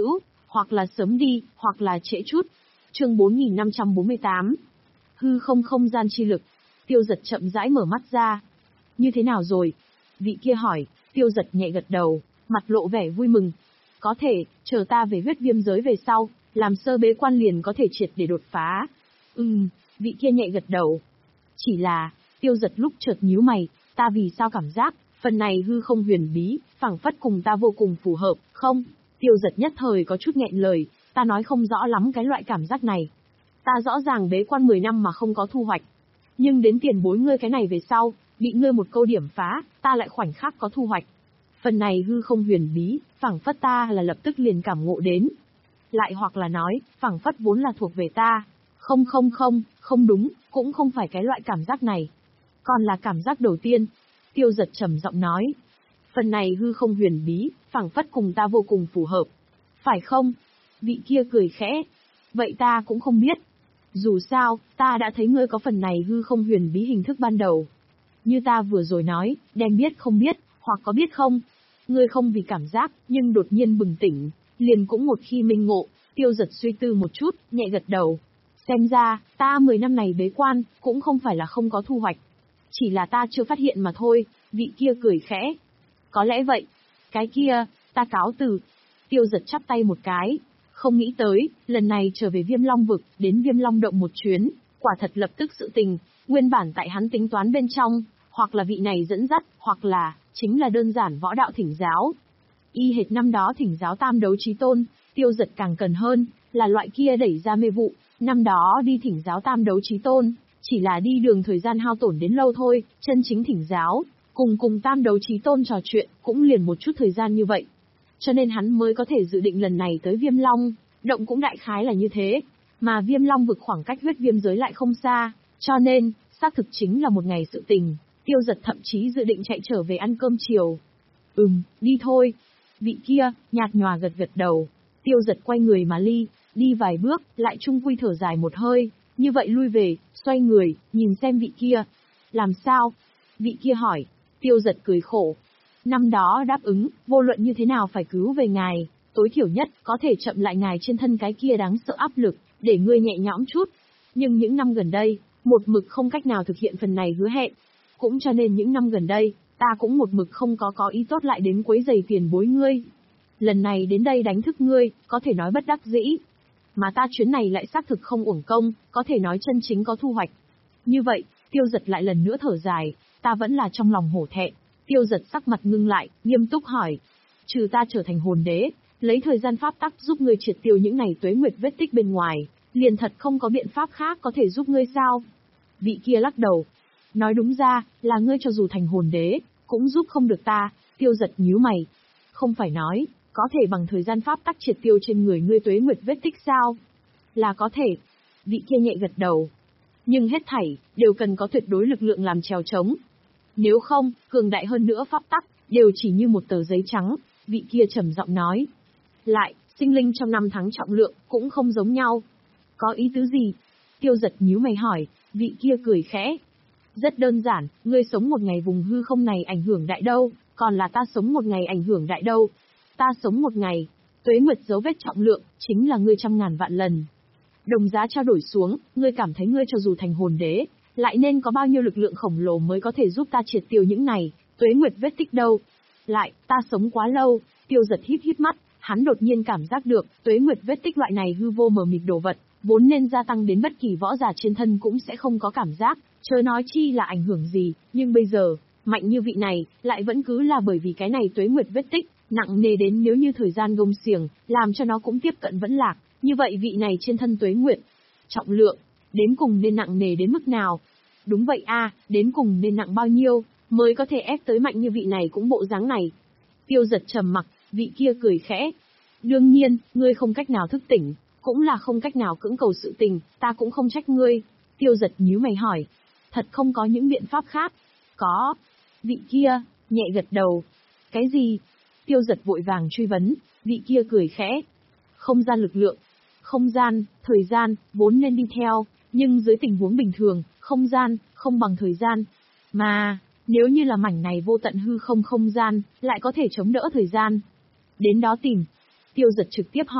hoặc là sớm đi, hoặc là trễ chút. Chương bốn nghìn năm trăm bốn mươi tám. Hư không không gian chi lực. Tiêu Dật chậm rãi mở mắt ra. Như thế nào rồi? Vị kia hỏi. Tiêu Dật nhẹ gật đầu, mặt lộ vẻ vui mừng. Có thể, chờ ta về huyết viêm giới về sau, làm sơ bế quan liền có thể triệt để đột phá. Ừm, vị kia nhẹ gật đầu. Chỉ là, Tiêu Dật lúc chợt nhíu mày, ta vì sao cảm giác, phần này hư không huyền bí, phảng phất cùng ta vô cùng phù hợp, không? Tiêu Dật nhất thời có chút nghẹn lời, ta nói không rõ lắm cái loại cảm giác này. Ta rõ ràng bế quan mười năm mà không có thu hoạch. Nhưng đến tiền bối ngươi cái này về sau, bị ngươi một câu điểm phá, ta lại khoảnh khắc có thu hoạch. Phần này hư không huyền bí, phảng phất ta là lập tức liền cảm ngộ đến. Lại hoặc là nói, phảng phất vốn là thuộc về ta. Không không không, không đúng, cũng không phải cái loại cảm giác này. Còn là cảm giác đầu tiên. Tiêu Dật trầm giọng nói. Phần này hư không huyền bí, phảng phất cùng ta vô cùng phù hợp. Phải không? Vị kia cười khẽ. Vậy ta cũng không biết. Dù sao, ta đã thấy ngươi có phần này hư không huyền bí hình thức ban đầu. Như ta vừa rồi nói, đem biết không biết, hoặc có biết không. Ngươi không vì cảm giác, nhưng đột nhiên bừng tỉnh, liền cũng một khi minh ngộ. Tiêu Dật suy tư một chút, nhẹ gật đầu. Xem ra, ta mười năm này bế quan, cũng không phải là không có thu hoạch. Chỉ là ta chưa phát hiện mà thôi, vị kia cười khẽ. Có lẽ vậy. Cái kia, ta cáo từ. Tiêu Dật chắp tay một cái. Không nghĩ tới, lần này trở về Viêm Long vực, đến Viêm Long động một chuyến, quả thật lập tức sự tình, nguyên bản tại hắn tính toán bên trong, hoặc là vị này dẫn dắt, hoặc là, chính là đơn giản võ đạo thỉnh giáo. Y hệt năm đó thỉnh giáo tam đấu chí tôn, Tiêu Dật càng cần hơn, là loại kia đẩy ra mê vụ, năm đó đi thỉnh giáo tam đấu chí tôn, chỉ là đi đường thời gian hao tổn đến lâu thôi, chân chính thỉnh giáo, cùng cùng tam đấu chí tôn trò chuyện, cũng liền một chút thời gian như vậy. Cho nên hắn mới có thể dự định lần này tới Viêm Long, động cũng đại khái là như thế, mà Viêm Long vực khoảng cách huyết viêm giới lại không xa, cho nên, xác thực chính là một ngày sự tình, Tiêu Dật thậm chí dự định chạy trở về ăn cơm chiều. Ừm, đi thôi. Vị kia, nhạt nhòa gật gật đầu, Tiêu Dật quay người mà ly, đi vài bước, lại chung quy thở dài một hơi, như vậy lui về, xoay người, nhìn xem vị kia. Làm sao? Vị kia hỏi, Tiêu Dật cười khổ. Năm đó đáp ứng, vô luận như thế nào phải cứu về ngài, tối thiểu nhất, có thể chậm lại ngài trên thân cái kia đáng sợ áp lực, để ngươi nhẹ nhõm chút. Nhưng những năm gần đây, một mực không cách nào thực hiện phần này hứa hẹn. Cũng cho nên những năm gần đây, ta cũng một mực không có có ý tốt lại đến quấy giày tiền bối ngươi. Lần này đến đây đánh thức ngươi, có thể nói bất đắc dĩ. Mà ta chuyến này lại xác thực không uổng công, có thể nói chân chính có thu hoạch. Như vậy, Tiêu Dật lại lần nữa thở dài, ta vẫn là trong lòng hổ thẹn. Tiêu Dật sắc mặt ngưng lại, nghiêm túc hỏi. Trừ ta trở thành hồn đế, lấy thời gian pháp tắc giúp ngươi triệt tiêu những này tuế nguyệt vết tích bên ngoài, liền thật không có biện pháp khác có thể giúp ngươi sao? Vị kia lắc đầu. Nói đúng ra, là ngươi cho dù thành hồn đế, cũng giúp không được ta. Tiêu Dật nhíu mày. Không phải nói, có thể bằng thời gian pháp tắc triệt tiêu trên người ngươi tuế nguyệt vết tích sao? Là có thể. Vị kia nhẹ gật đầu. Nhưng hết thảy, đều cần có tuyệt đối lực lượng làm chèo chống. Nếu không, cường đại hơn nữa pháp tắc, đều chỉ như một tờ giấy trắng, vị kia trầm giọng nói. Lại, sinh linh trong năm tháng trọng lượng, cũng không giống nhau. Có ý tứ gì? Tiêu Dật nhíu mày hỏi, vị kia cười khẽ. Rất đơn giản, ngươi sống một ngày vùng hư không này ảnh hưởng đại đâu, còn là ta sống một ngày ảnh hưởng đại đâu. Ta sống một ngày, tuế nguyệt dấu vết trọng lượng, chính là ngươi trăm ngàn vạn lần. Đồng giá trao đổi xuống, ngươi cảm thấy ngươi cho dù thành hồn đế, lại nên có bao nhiêu lực lượng khổng lồ mới có thể giúp ta triệt tiêu những này, tuế nguyệt vết tích đâu. Lại, ta sống quá lâu, Tiêu Dật híp híp mắt, hắn đột nhiên cảm giác được, tuế nguyệt vết tích loại này hư vô mờ mịt đồ vật, vốn nên gia tăng đến bất kỳ võ giả trên thân cũng sẽ không có cảm giác, chớ nói chi là ảnh hưởng gì, nhưng bây giờ, mạnh như vị này, lại vẫn cứ là bởi vì cái này tuế nguyệt vết tích, nặng nề đến nếu như thời gian gông xiềng, làm cho nó cũng tiếp cận vẫn lạc, như vậy vị này trên thân tuế nguyệt, trọng lượng, đến cùng nên nặng nề đến mức nào? Đúng vậy a, đến cùng nên nặng bao nhiêu, mới có thể ép tới mạnh như vị này cũng bộ dáng này. Tiêu Dật trầm mặc, vị kia cười khẽ. Đương nhiên, ngươi không cách nào thức tỉnh, cũng là không cách nào cưỡng cầu sự tình, ta cũng không trách ngươi. Tiêu Dật nhíu mày hỏi. Thật không có những biện pháp khác? Có. Vị kia, nhẹ gật đầu. Cái gì? Tiêu Dật vội vàng truy vấn, vị kia cười khẽ. Không gian lực lượng. Không gian, thời gian, vốn nên đi theo, nhưng dưới tình huống bình thường, không gian, không bằng thời gian. Mà, nếu như là mảnh này vô tận hư không không gian, lại có thể chống đỡ thời gian. Đến đó tìm. Tiêu Dật trực tiếp hỏi,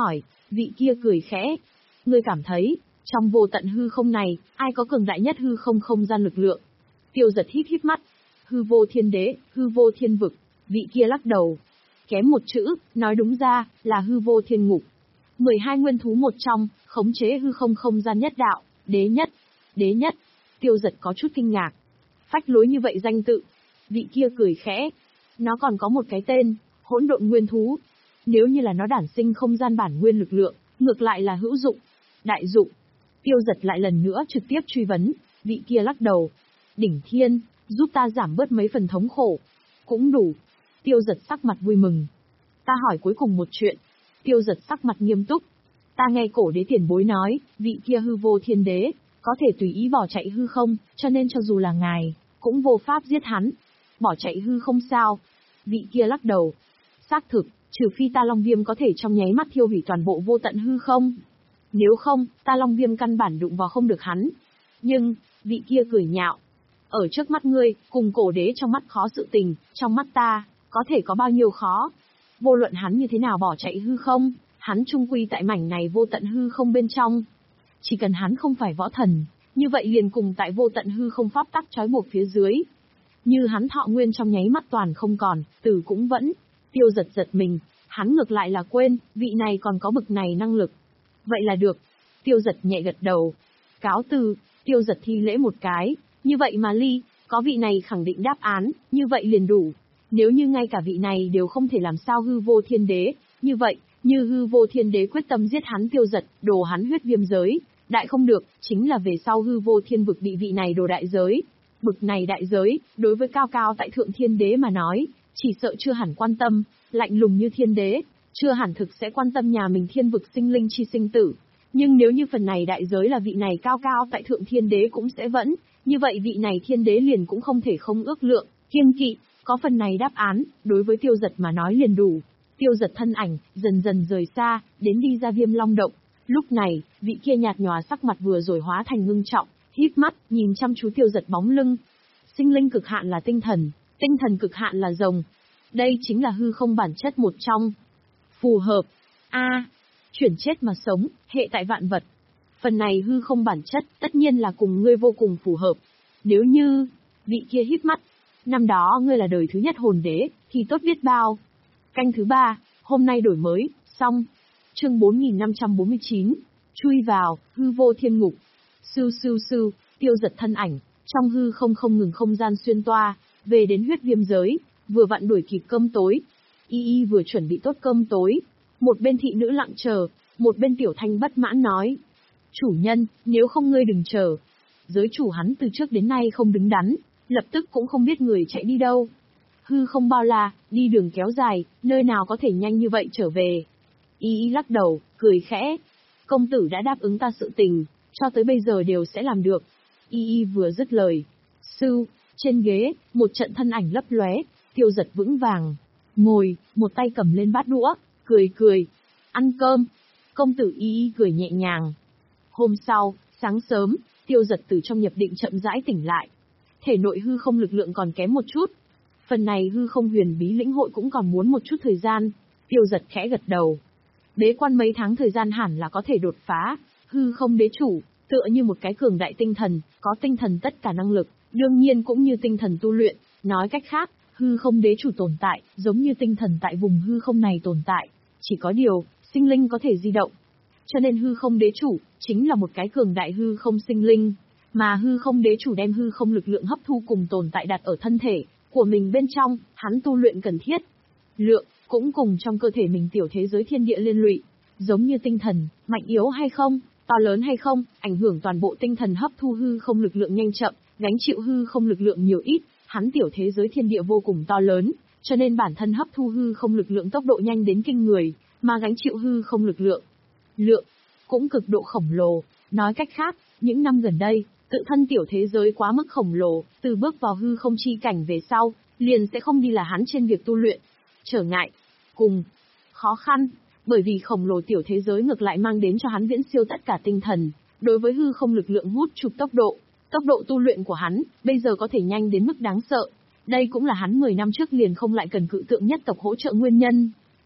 Vị kia cười khẽ. Ngươi cảm thấy, trong vô tận hư không này, ai có cường đại nhất hư không không gian lực lượng? Tiêu giật híp híp mắt. Hư vô thiên đế, hư vô thiên vực. Vị kia lắc đầu. Kém một chữ, nói đúng ra, là hư vô thiên ngục. mười hai nguyên thú một trong, khống chế hư không không gian nhất đạo, đế nhất. Đế nhất. Tiêu giật có chút kinh ngạc. Phách lối như vậy danh tự. Vị kia cười khẽ. Nó còn có một cái tên, hỗn độn nguyên thú. Nếu như là nó đản sinh không gian bản nguyên lực lượng, ngược lại là hữu dụng, đại dụng. Tiêu giật lại lần nữa trực tiếp truy vấn, vị kia lắc đầu. Đỉnh thiên, giúp ta giảm bớt mấy phần thống khổ. Cũng đủ. Tiêu giật sắc mặt vui mừng. Ta hỏi cuối cùng một chuyện. Tiêu giật sắc mặt nghiêm túc. Ta nghe cổ đế tiền bối nói, vị kia hư vô thiên đế, có thể tùy ý bỏ chạy hư không, cho nên cho dù là ngài, cũng vô pháp giết hắn. Bỏ chạy hư không sao? Vị kia lắc đầu. Xác thực, trừ phi ta Long Viêm có thể trong nháy mắt thiêu hủy toàn bộ vô tận hư không. Nếu không, ta Long Viêm căn bản đụng vào không được hắn. Nhưng, vị kia cười nhạo. Ở trước mắt ngươi, cùng cổ đế trong mắt khó sự tình, trong mắt ta, có thể có bao nhiêu khó. Vô luận hắn như thế nào bỏ chạy hư không, hắn trung quy tại mảnh này vô tận hư không bên trong. Chỉ cần hắn không phải võ thần, như vậy liền cùng tại vô tận hư không pháp tắc trói buộc phía dưới. Như hắn thọ nguyên trong nháy mắt toàn không còn, tử cũng vẫn. Tiêu giật giật mình, hắn ngược lại là quên, vị này còn có bực này năng lực. Vậy là được. Tiêu giật nhẹ gật đầu. Cáo từ, tiêu giật thi lễ một cái, như vậy mà ly, có vị này khẳng định đáp án, như vậy liền đủ. Nếu như ngay cả vị này đều không thể làm sao hư vô thiên đế, như vậy, như hư vô thiên đế quyết tâm giết hắn tiêu giật, đồ hắn huyết viêm giới, đại không được, chính là về sau hư vô thiên vực bị vị này đồ đại giới. Bực này đại giới, đối với cao cao tại thượng thiên đế mà nói, chỉ sợ chưa hẳn quan tâm, lạnh lùng như thiên đế, chưa hẳn thực sẽ quan tâm nhà mình thiên vực sinh linh chi sinh tử. Nhưng nếu như phần này đại giới là vị này cao cao tại thượng thiên đế cũng sẽ vẫn, như vậy vị này thiên đế liền cũng không thể không ước lượng, kiêng kỵ, có phần này đáp án, đối với tiêu giật mà nói liền đủ. Tiêu giật thân ảnh, dần dần rời xa, đến đi ra Viêm Long Động. Lúc này, vị kia nhạt nhòa sắc mặt vừa rồi hóa thành ngưng trọng, híp mắt, nhìn chăm chú tiêu giật bóng lưng. Sinh linh cực hạn là tinh thần, tinh thần cực hạn là rồng. Đây chính là hư không bản chất một trong. Phù hợp. A, chuyển chết mà sống, hệ tại vạn vật. Phần này hư không bản chất, tất nhiên là cùng ngươi vô cùng phù hợp. Nếu như, vị kia híp mắt, năm đó ngươi là đời thứ nhất hồn đế, thì tốt biết bao. Canh thứ ba, hôm nay đổi mới, xong. Chương bốn nghìn năm trăm bốn mươi chín, chui vào, hư vô thiên ngục. Sưu sưu sưu, tiêu giật thân ảnh, trong hư không không ngừng không gian xuyên toa, về đến huyết viêm giới, vừa vặn đuổi kịp cơm tối. Y Y vừa chuẩn bị tốt cơm tối, một bên thị nữ lặng chờ, một bên tiểu thanh bất mãn nói. Chủ nhân, nếu không ngươi đừng chờ. Giới chủ hắn từ trước đến nay không đứng đắn, lập tức cũng không biết người chạy đi đâu. Hư không bao la, đi đường kéo dài, nơi nào có thể nhanh như vậy trở về. Y Y lắc đầu, cười khẽ. Công tử đã đáp ứng ta sự tình, cho tới bây giờ đều sẽ làm được. Y Y vừa dứt lời. Sư, trên ghế, một trận thân ảnh lấp lóe, tiêu giật vững vàng. Ngồi, một tay cầm lên bát đũa, cười cười. Ăn cơm. Công tử Y Y cười nhẹ nhàng. Hôm sau, sáng sớm, tiêu giật từ trong nhập định chậm rãi tỉnh lại. Thể nội hư không lực lượng còn kém một chút. Phần này hư không huyền bí lĩnh hội cũng còn muốn một chút thời gian. Tiêu giật khẽ gật đầu. Bế quan mấy tháng thời gian hẳn là có thể đột phá. Hư không đế chủ, tựa như một cái cường đại tinh thần, có tinh thần tất cả năng lực, đương nhiên cũng như tinh thần tu luyện. Nói cách khác, hư không đế chủ tồn tại, giống như tinh thần tại vùng hư không này tồn tại. Chỉ có điều, sinh linh có thể di động. Cho nên hư không đế chủ, chính là một cái cường đại hư không sinh linh. Mà hư không đế chủ đem hư không lực lượng hấp thu cùng tồn tại đặt ở thân thể của mình bên trong, hắn tu luyện cần thiết. Lượng, cũng cùng trong cơ thể mình tiểu thế giới thiên địa liên lụy. Giống như tinh thần, mạnh yếu hay không, to lớn hay không, ảnh hưởng toàn bộ tinh thần hấp thu hư không lực lượng nhanh chậm, gánh chịu hư không lực lượng nhiều ít, hắn tiểu thế giới thiên địa vô cùng to lớn, cho nên bản thân hấp thu hư không lực lượng tốc độ nhanh đến kinh người, mà gánh chịu hư không lực lượng. Lượng, cũng cực độ khổng lồ, nói cách khác, những năm gần đây, tự thân tiểu thế giới quá mức khổng lồ, từ bước vào hư không chi cảnh về sau, liền sẽ không đi là hắn trên việc tu luyện. Trở ngại, cùng, khó khăn, bởi vì khổng lồ tiểu thế giới ngược lại mang đến cho hắn viễn siêu tất cả tinh thần, đối với hư không lực lượng hút chụp tốc độ, tốc độ tu luyện của hắn, bây giờ có thể nhanh đến mức đáng sợ. Đây cũng là hắn mười năm trước liền không lại cần cự tượng nhất tộc hỗ trợ nguyên nhân.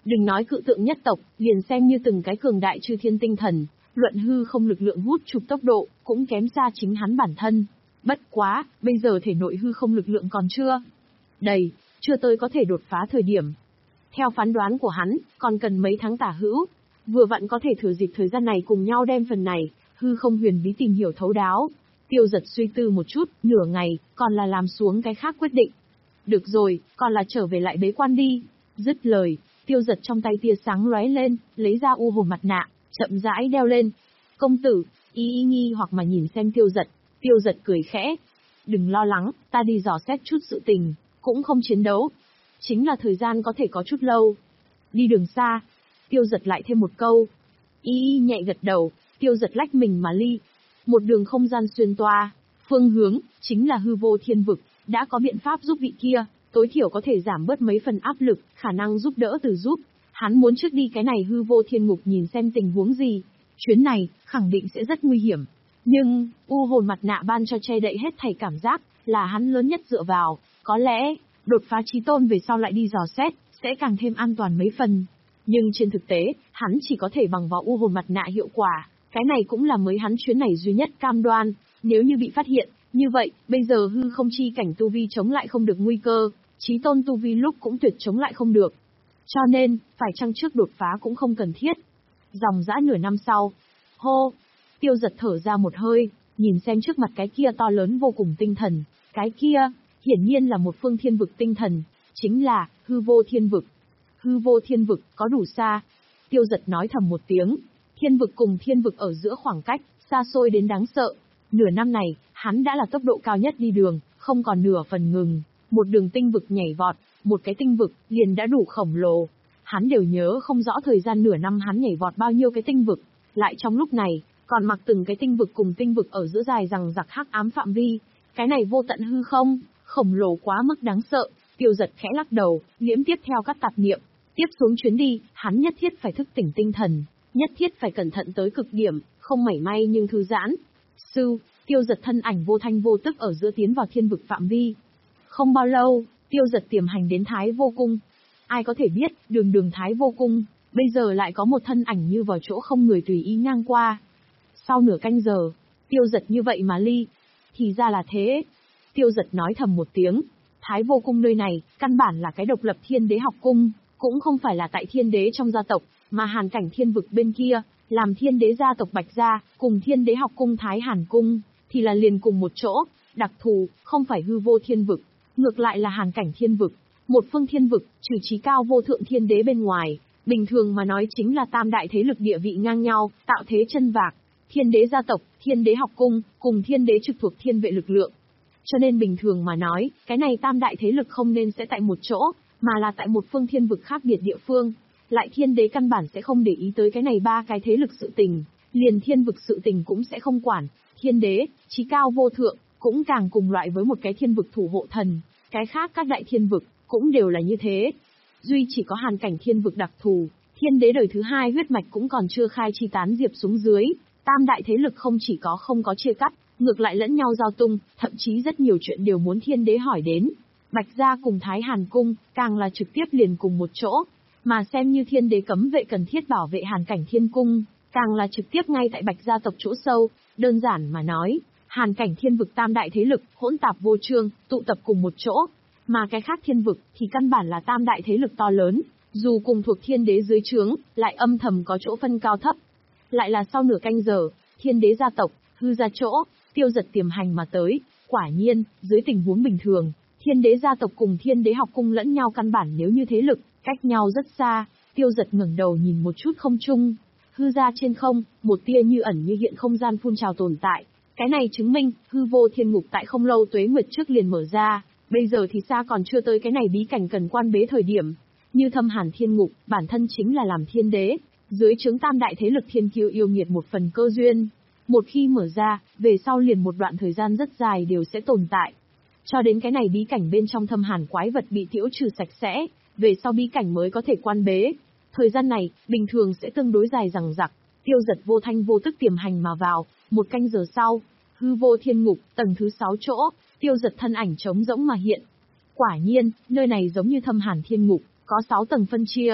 Đừng nói cự tượng nhất tộc, liền xem như từng cái cường đại chư thiên tinh thần, luận hư không lực lượng hút chụp tốc độ, cũng kém xa chính hắn bản thân. Bất quá, bây giờ thể nội hư không lực lượng còn chưa đầy, chưa tới có thể đột phá thời điểm. Theo phán đoán của hắn, còn cần mấy tháng tả hữu, vừa vặn có thể thừa dịp thời gian này cùng nhau đem phần này, hư không huyền bí tìm hiểu thấu đáo. Tiêu Giật suy tư một chút, nửa ngày, còn là làm xuống cái khác quyết định. Được rồi, còn là trở về lại bế quan đi. Dứt lời, Tiêu Giật trong tay tia sáng lóe lên, lấy ra u hồn mặt nạ, chậm rãi đeo lên. Công tử, ý ý nghi hoặc mà nhìn xem Tiêu Giật, Tiêu Giật cười khẽ. Đừng lo lắng, ta đi dò xét chút sự tình, cũng không chiến đấu. Chính là thời gian có thể có chút lâu. Đi đường xa. Tiêu Giật lại thêm một câu. Y y nhẹ gật đầu, Tiêu Giật lách mình mà ly. Một đường không gian xuyên toa, phương hướng, chính là hư vô thiên vực, đã có biện pháp giúp vị kia, tối thiểu có thể giảm bớt mấy phần áp lực, khả năng giúp đỡ từ giúp. Hắn muốn trước đi cái này hư vô thiên ngục nhìn xem tình huống gì. Chuyến này, khẳng định sẽ rất nguy hiểm. Nhưng, u hồn mặt nạ ban cho che đậy hết thảy cảm giác, là hắn lớn nhất dựa vào, có lẽ, đột phá chí tôn về sau lại đi dò xét, sẽ càng thêm an toàn mấy phần. Nhưng trên thực tế, hắn chỉ có thể bằng vào u hồn mặt nạ hiệu quả, cái này cũng là mới hắn chuyến này duy nhất cam đoan, nếu như bị phát hiện, như vậy, bây giờ hư không chi cảnh tu vi chống lại không được nguy cơ, chí tôn tu vi lúc cũng tuyệt chống lại không được. Cho nên, phải chăng trước đột phá cũng không cần thiết. Dòng dã nửa năm sau, hô, Tiêu Giật thở ra một hơi, nhìn xem trước mặt cái kia to lớn vô cùng tinh thần, cái kia, hiển nhiên là một phương thiên vực tinh thần, chính là, hư vô thiên vực. Hư vô thiên vực, có đủ xa. Tiêu Giật nói thầm một tiếng, thiên vực cùng thiên vực ở giữa khoảng cách, xa xôi đến đáng sợ. Nửa năm này, hắn đã là tốc độ cao nhất đi đường, không còn nửa phần ngừng. Một đường tinh vực nhảy vọt, một cái tinh vực, liền đã đủ khổng lồ. Hắn đều nhớ không rõ thời gian nửa năm hắn nhảy vọt bao nhiêu cái tinh vực. Lại trong lúc này, còn mặc từng cái tinh vực cùng tinh vực ở giữa dài rằng giặc hắc ám phạm vi. Cái này vô tận hư không, khổng lồ quá mức đáng sợ. Tiêu Giật khẽ lắc đầu, liễm tiếp theo các tạp niệm. Tiếp xuống chuyến đi, hắn nhất thiết phải thức tỉnh tinh thần, nhất thiết phải cẩn thận tới cực điểm, không mảy may nhưng thư giãn. Sư, Tiêu Giật thân ảnh vô thanh vô tức ở giữa tiến vào thiên vực phạm vi. Không bao lâu, Tiêu Giật tiềm hành đến Thái Vô Cung. Ai có thể biết, đường đường Thái Vô Cung, bây giờ lại có một thân ảnh như vào chỗ không người tùy ý ngang qua. Sau nửa canh giờ, Tiêu Giật như vậy mà ly. Thì ra là thế. Tiêu Giật nói thầm một tiếng. Thái Vô Cung nơi này, căn bản là cái độc lập thiên đế học cung, cũng không phải là tại thiên đế trong gia tộc, mà hàn cảnh thiên vực bên kia, làm thiên đế gia tộc Bạch Gia, cùng thiên đế học cung Thái Hàn Cung, thì là liền cùng một chỗ, đặc thù, không phải hư vô thiên vực, ngược lại là hàn cảnh thiên vực, một phương thiên vực, trừ trí cao vô thượng thiên đế bên ngoài, bình thường mà nói chính là tam đại thế lực địa vị ngang nhau, tạo thế chân vạc, thiên đế gia tộc, thiên đế học cung, cùng thiên đế trực thuộc thiên vệ lực lượng. Cho nên bình thường mà nói, cái này tam đại thế lực không nên sẽ tại một chỗ, mà là tại một phương thiên vực khác biệt địa phương. Lại thiên đế căn bản sẽ không để ý tới cái này ba cái thế lực sự tình, liền thiên vực sự tình cũng sẽ không quản. Thiên đế, chí cao vô thượng, cũng càng cùng loại với một cái thiên vực thủ hộ thần, cái khác các đại thiên vực, cũng đều là như thế. Duy chỉ có hàn cảnh thiên vực đặc thù, thiên đế đời thứ hai huyết mạch cũng còn chưa khai chi tán diệp xuống dưới, tam đại thế lực không chỉ có không có chia cắt, ngược lại lẫn nhau giao tung, thậm chí rất nhiều chuyện đều muốn thiên đế hỏi đến. Bạch Gia cùng Thái Hàn Cung, càng là trực tiếp liền cùng một chỗ, mà xem như thiên đế cấm vệ cần thiết bảo vệ hàn cảnh thiên cung, càng là trực tiếp ngay tại Bạch Gia tộc chỗ sâu. Đơn giản mà nói, hàn cảnh thiên vực tam đại thế lực, hỗn tạp vô chương, tụ tập cùng một chỗ, mà cái khác thiên vực, thì căn bản là tam đại thế lực to lớn, dù cùng thuộc thiên đế dưới trướng, lại âm thầm có chỗ phân cao thấp. Lại là sau nửa canh giờ, thiên đế gia tộc, hư ra chỗ, Tiêu Giật tiềm hành mà tới, quả nhiên, dưới tình huống bình thường, thiên đế gia tộc cùng thiên đế học cung lẫn nhau căn bản nếu như thế lực, cách nhau rất xa. Tiêu Giật ngẩng đầu nhìn một chút không trung, hư ra trên không, một tia như ẩn như hiện không gian phun trào tồn tại. Cái này chứng minh, hư vô thiên ngục tại không lâu tuế nguyệt trước liền mở ra, bây giờ thì xa còn chưa tới cái này bí cảnh cần quan bế thời điểm. Như thâm hàn thiên ngục, bản thân chính là làm thiên đế, dưới trướng tam đại thế lực thiên kiêu yêu nghiệt một phần cơ duyên. Một khi mở ra, về sau liền một đoạn thời gian rất dài đều sẽ tồn tại. Cho đến cái này bí cảnh bên trong thâm hàn quái vật bị tiễu trừ sạch sẽ, về sau bí cảnh mới có thể quan bế. Thời gian này, bình thường sẽ tương đối dài rằng rặc. Tiêu Giật vô thanh vô tức tiềm hành mà vào, một canh giờ sau, hư vô thiên ngục, tầng thứ sáu chỗ, Tiêu Giật thân ảnh trống rỗng mà hiện. Quả nhiên, nơi này giống như thâm hàn thiên ngục, có sáu tầng phân chia.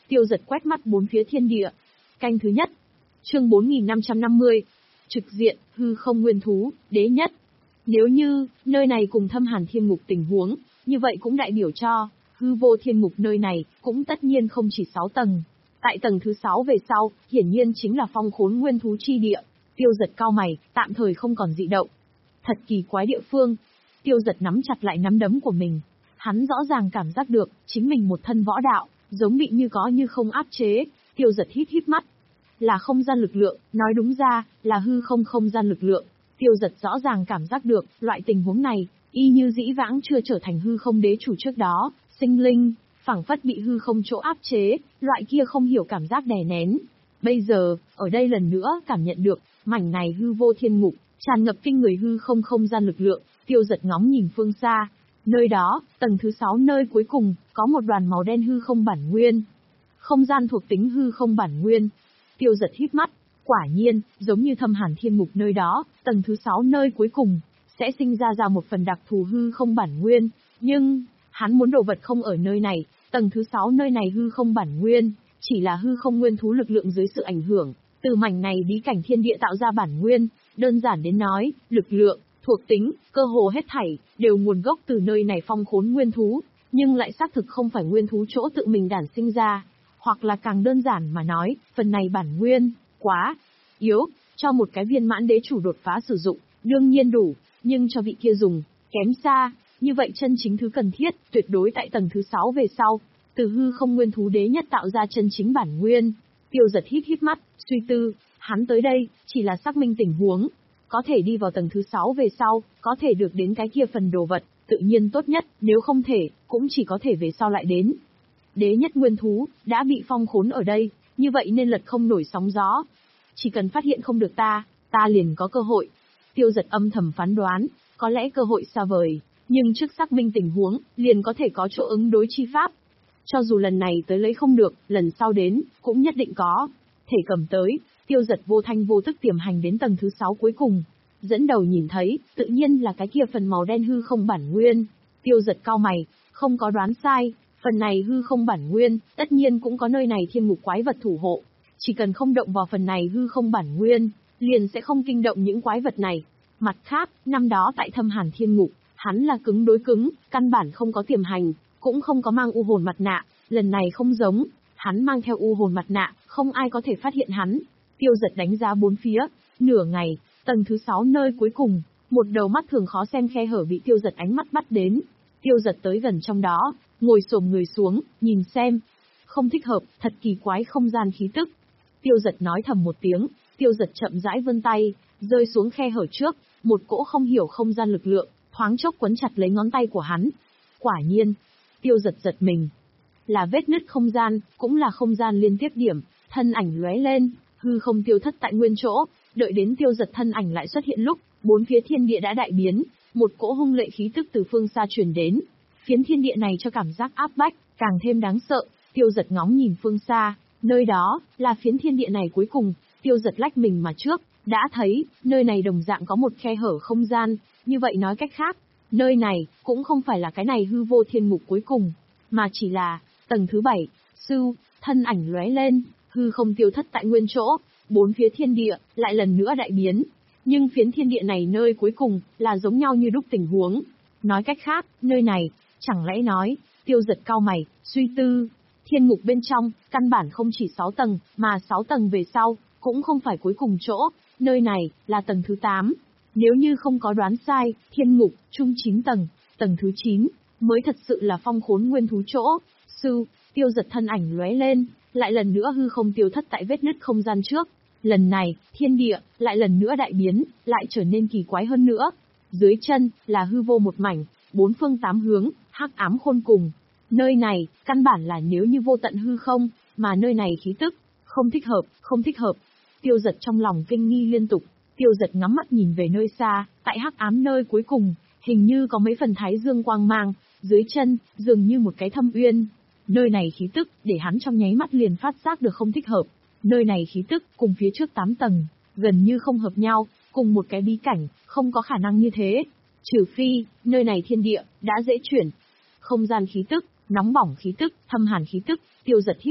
Tiêu Dật quét mắt bốn phía thiên địa. Canh thứ nhất. Chương bốn nghìn năm trăm năm mươi. Trực diện, hư không nguyên thú, đế nhất. Nếu như, nơi này cùng Thâm Hàn Thiên Ngục tình huống, như vậy cũng đại biểu cho, hư vô thiên ngục nơi này, cũng tất nhiên không chỉ sáu tầng. Tại tầng thứ sáu về sau, hiển nhiên chính là phong khốn nguyên thú chi địa. Tiêu Dật cau mày, tạm thời không còn dị động. Thật kỳ quái địa phương. Tiêu Dật nắm chặt lại nắm đấm của mình. Hắn rõ ràng cảm giác được, chính mình một thân võ đạo, giống bị như có như không áp chế. Tiêu Dật híp híp mắt. Là không gian lực lượng, nói đúng ra, là hư không không gian lực lượng. Tiêu Dật rõ ràng cảm giác được, loại tình huống này, y như dĩ vãng chưa trở thành hư không đế chủ trước đó, sinh linh, phảng phất bị hư không chỗ áp chế, loại kia không hiểu cảm giác đè nén. Bây giờ, ở đây lần nữa cảm nhận được, mảnh này hư vô thiên ngục, tràn ngập kinh người hư không không gian lực lượng. Tiêu Dật ngóng nhìn phương xa. Nơi đó, tầng thứ sáu nơi cuối cùng, có một đoàn màu đen hư không bản nguyên. Không gian thuộc tính hư không bản nguyên. Tiêu Dật híp mắt. Quả nhiên, giống như Thâm Hàn Thiên Ngục nơi đó, tầng thứ sáu nơi cuối cùng, sẽ sinh ra ra một phần đặc thù hư không bản nguyên. Nhưng, hắn muốn đồ vật không ở nơi này, tầng thứ sáu nơi này hư không bản nguyên, chỉ là hư không nguyên thú lực lượng dưới sự ảnh hưởng, từ mảnh này bí cảnh thiên địa tạo ra bản nguyên, đơn giản đến nói, lực lượng, thuộc tính, cơ hồ hết thảy, đều nguồn gốc từ nơi này phong khốn nguyên thú, nhưng lại xác thực không phải nguyên thú chỗ tự mình đản sinh ra, hoặc là càng đơn giản mà nói, phần này bản nguyên, quá yếu, cho một cái viên mãn đế chủ đột phá sử dụng, đương nhiên đủ, nhưng cho vị kia dùng, kém xa, như vậy chân chính thứ cần thiết, tuyệt đối tại tầng thứ sáu về sau, từ hư không nguyên thú đế nhất tạo ra chân chính bản nguyên. Tiêu Dật híp híp mắt, suy tư, hắn tới đây, chỉ là xác minh tình huống, có thể đi vào tầng thứ sáu về sau, có thể được đến cái kia phần đồ vật, tự nhiên tốt nhất, nếu không thể, cũng chỉ có thể về sau lại đến. Đế nhất nguyên thú, đã bị phong khốn ở đây, như vậy nên lật không nổi sóng gió. Chỉ cần phát hiện không được ta, ta liền có cơ hội. Tiêu Dật âm thầm phán đoán, có lẽ cơ hội xa vời, nhưng trước xác minh tình huống, liền có thể có chỗ ứng đối chi pháp. Cho dù lần này tới lấy không được, lần sau đến, cũng nhất định có. Thể cầm tới, Tiêu Dật vô thanh vô tức tiềm hành đến tầng thứ sáu cuối cùng. Dẫn đầu nhìn thấy, tự nhiên là cái kia phần màu đen hư không bản nguyên. Tiêu Dật cau mày, không có đoán sai, phần này hư không bản nguyên, tất nhiên cũng có nơi này thiên ngục quái vật thủ hộ. Chỉ cần không động vào phần này hư không bản nguyên, liền sẽ không kinh động những quái vật này. Mặt khác, năm đó tại Thâm Hàn Thiên Ngục, hắn là cứng đối cứng, căn bản không có tiềm hành, cũng không có mang u hồn mặt nạ, lần này không giống, hắn mang theo u hồn mặt nạ, không ai có thể phát hiện hắn. Tiêu Dật đánh giá bốn phía, nửa ngày, tầng thứ sáu nơi cuối cùng, một đầu mắt thường khó xem khe hở bị Tiêu Dật ánh mắt bắt đến. Tiêu Dật tới gần trong đó, ngồi xổm người xuống, nhìn xem. Không thích hợp, thật kỳ quái không gian khí tức. Tiêu Dật nói thầm một tiếng, Tiêu Dật chậm rãi vươn tay, rơi xuống khe hở trước, một cỗ không hiểu không gian lực lượng, thoáng chốc quấn chặt lấy ngón tay của hắn. Quả nhiên, Tiêu Dật giật mình. Là vết nứt không gian, cũng là không gian liên tiếp điểm, thân ảnh lóe lên, hư không tiêu thất tại nguyên chỗ, đợi đến Tiêu Dật thân ảnh lại xuất hiện lúc, bốn phía thiên địa đã đại biến, một cỗ hung lệ khí tức từ phương xa truyền đến. Phiến thiên địa này cho cảm giác áp bách, càng thêm đáng sợ. Tiêu Dật ngóng nhìn phương xa, nơi đó, là phiến thiên địa này cuối cùng. Tiêu Dật lách mình mà trước, đã thấy, nơi này đồng dạng có một khe hở không gian, như vậy nói cách khác, nơi này, cũng không phải là cái này hư vô thiên ngục cuối cùng, mà chỉ là, tầng thứ bảy, sưu, thân ảnh lóe lên, hư không tiêu thất tại nguyên chỗ, bốn phía thiên địa, lại lần nữa đại biến. Nhưng phiến thiên địa này nơi cuối cùng, là giống nhau như đúc tình huống. Nói cách khác, nơi này, chẳng lẽ nói, Tiêu Dật cau mày, suy tư, thiên ngục bên trong, căn bản không chỉ sáu tầng, mà sáu tầng về sau, cũng không phải cuối cùng chỗ, nơi này, là tầng thứ tám. Nếu như không có đoán sai, thiên ngục, chung chín tầng, tầng thứ chín, mới thật sự là phong khốn nguyên thú chỗ. Sư, Tiêu Dật thân ảnh lóe lên, lại lần nữa hư không tiêu thất tại vết nứt không gian trước. Lần này, thiên địa, lại lần nữa đại biến, lại trở nên kỳ quái hơn nữa. Dưới chân, là hư vô một mảnh, bốn phương tám hướng, hắc ám khôn cùng. Nơi này, căn bản là nếu như vô tận hư không, mà nơi này khí tức, không thích hợp, không thích hợp. Tiêu Dật trong lòng kinh nghi liên tục, Tiêu Dật ngắm mắt nhìn về nơi xa, tại hắc ám nơi cuối cùng, hình như có mấy phần thái dương quang mang, dưới chân, dường như một cái thâm uyên. Nơi này khí tức, để hắn trong nháy mắt liền phát giác được không thích hợp. Nơi này khí tức, cùng phía trước tám tầng, gần như không hợp nhau, cùng một cái bí cảnh, không có khả năng như thế. Trừ phi, nơi này thiên địa, đã dễ chuyển. Không gian khí tức, nóng bỏng khí tức, thâm hàn khí tức, Tiêu Dật híp mắt,